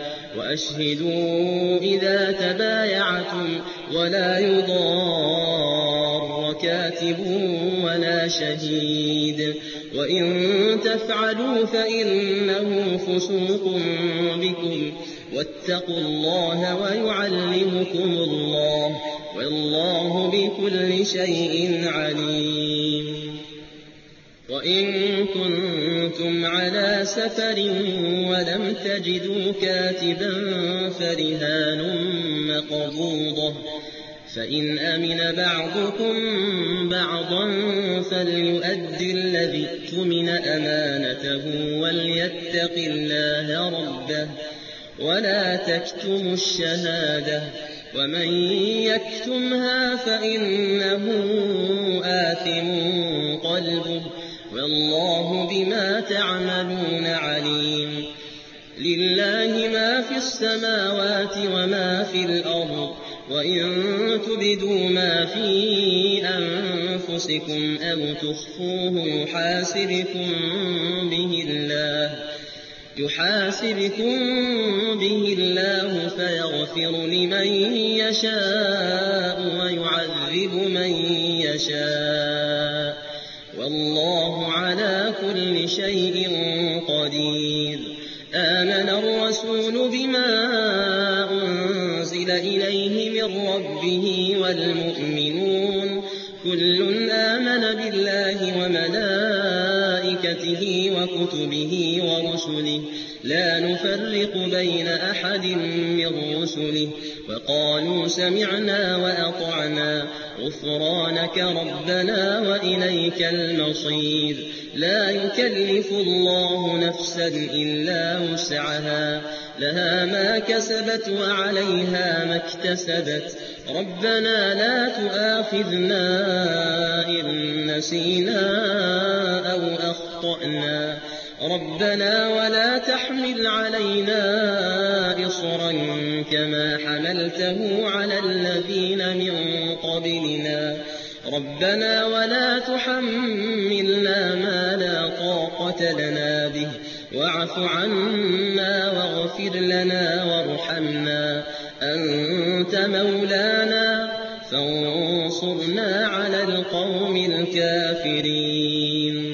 وأشهدوا إذا تبايعتم ولا يضار كاتب ولا شهيد وإن تفعلوا فإنه فسوق بكم واتقوا الله ويعلمكم الله والله بكل شيء عليم. وإن كنتم على سفر ولم تجدوا كاتبا فرهان مقبوضة فإن أمن بعضكم بعضا فليؤد الذي اؤتمن أمانته وليتق الله ربه ولا تكتموا الشهادة ومن يكتمها فإنه آثم قلبه والله بما تعملون عليم. لله ما في السماوات وما في الأرض وإن تبدوا ما في أنفسكم أو تخفوه يحاسبكم به الله يحاسبكم به الله فيغفر لمن يشاء ويعذب من يشاء والله على كل شيء قدير. آمن الرسول بما أنزل إليه من ربه والمؤمنون كل آمن بالله وملائكته وكتبه ورسله لا نفرق بين أحد من رسله وقالوا سمعنا وأطعنا غفرانك ربنا وإليك المصير. لا يكلف الله نفسا إلا وسعها لها ما كسبت وعليها ما اكتسبت ربنا لا تؤاخذنا إن نسينا أو أخطأنا ربنا ولا تحمل علينا إصرا كما حملته على الذين من قبلنا ربنا ولا تحملنا ما لا طاقة لنا به واعف عنا واغفر لنا وارحمنا أنت مولانا فانصرنا على القوم الكافرين.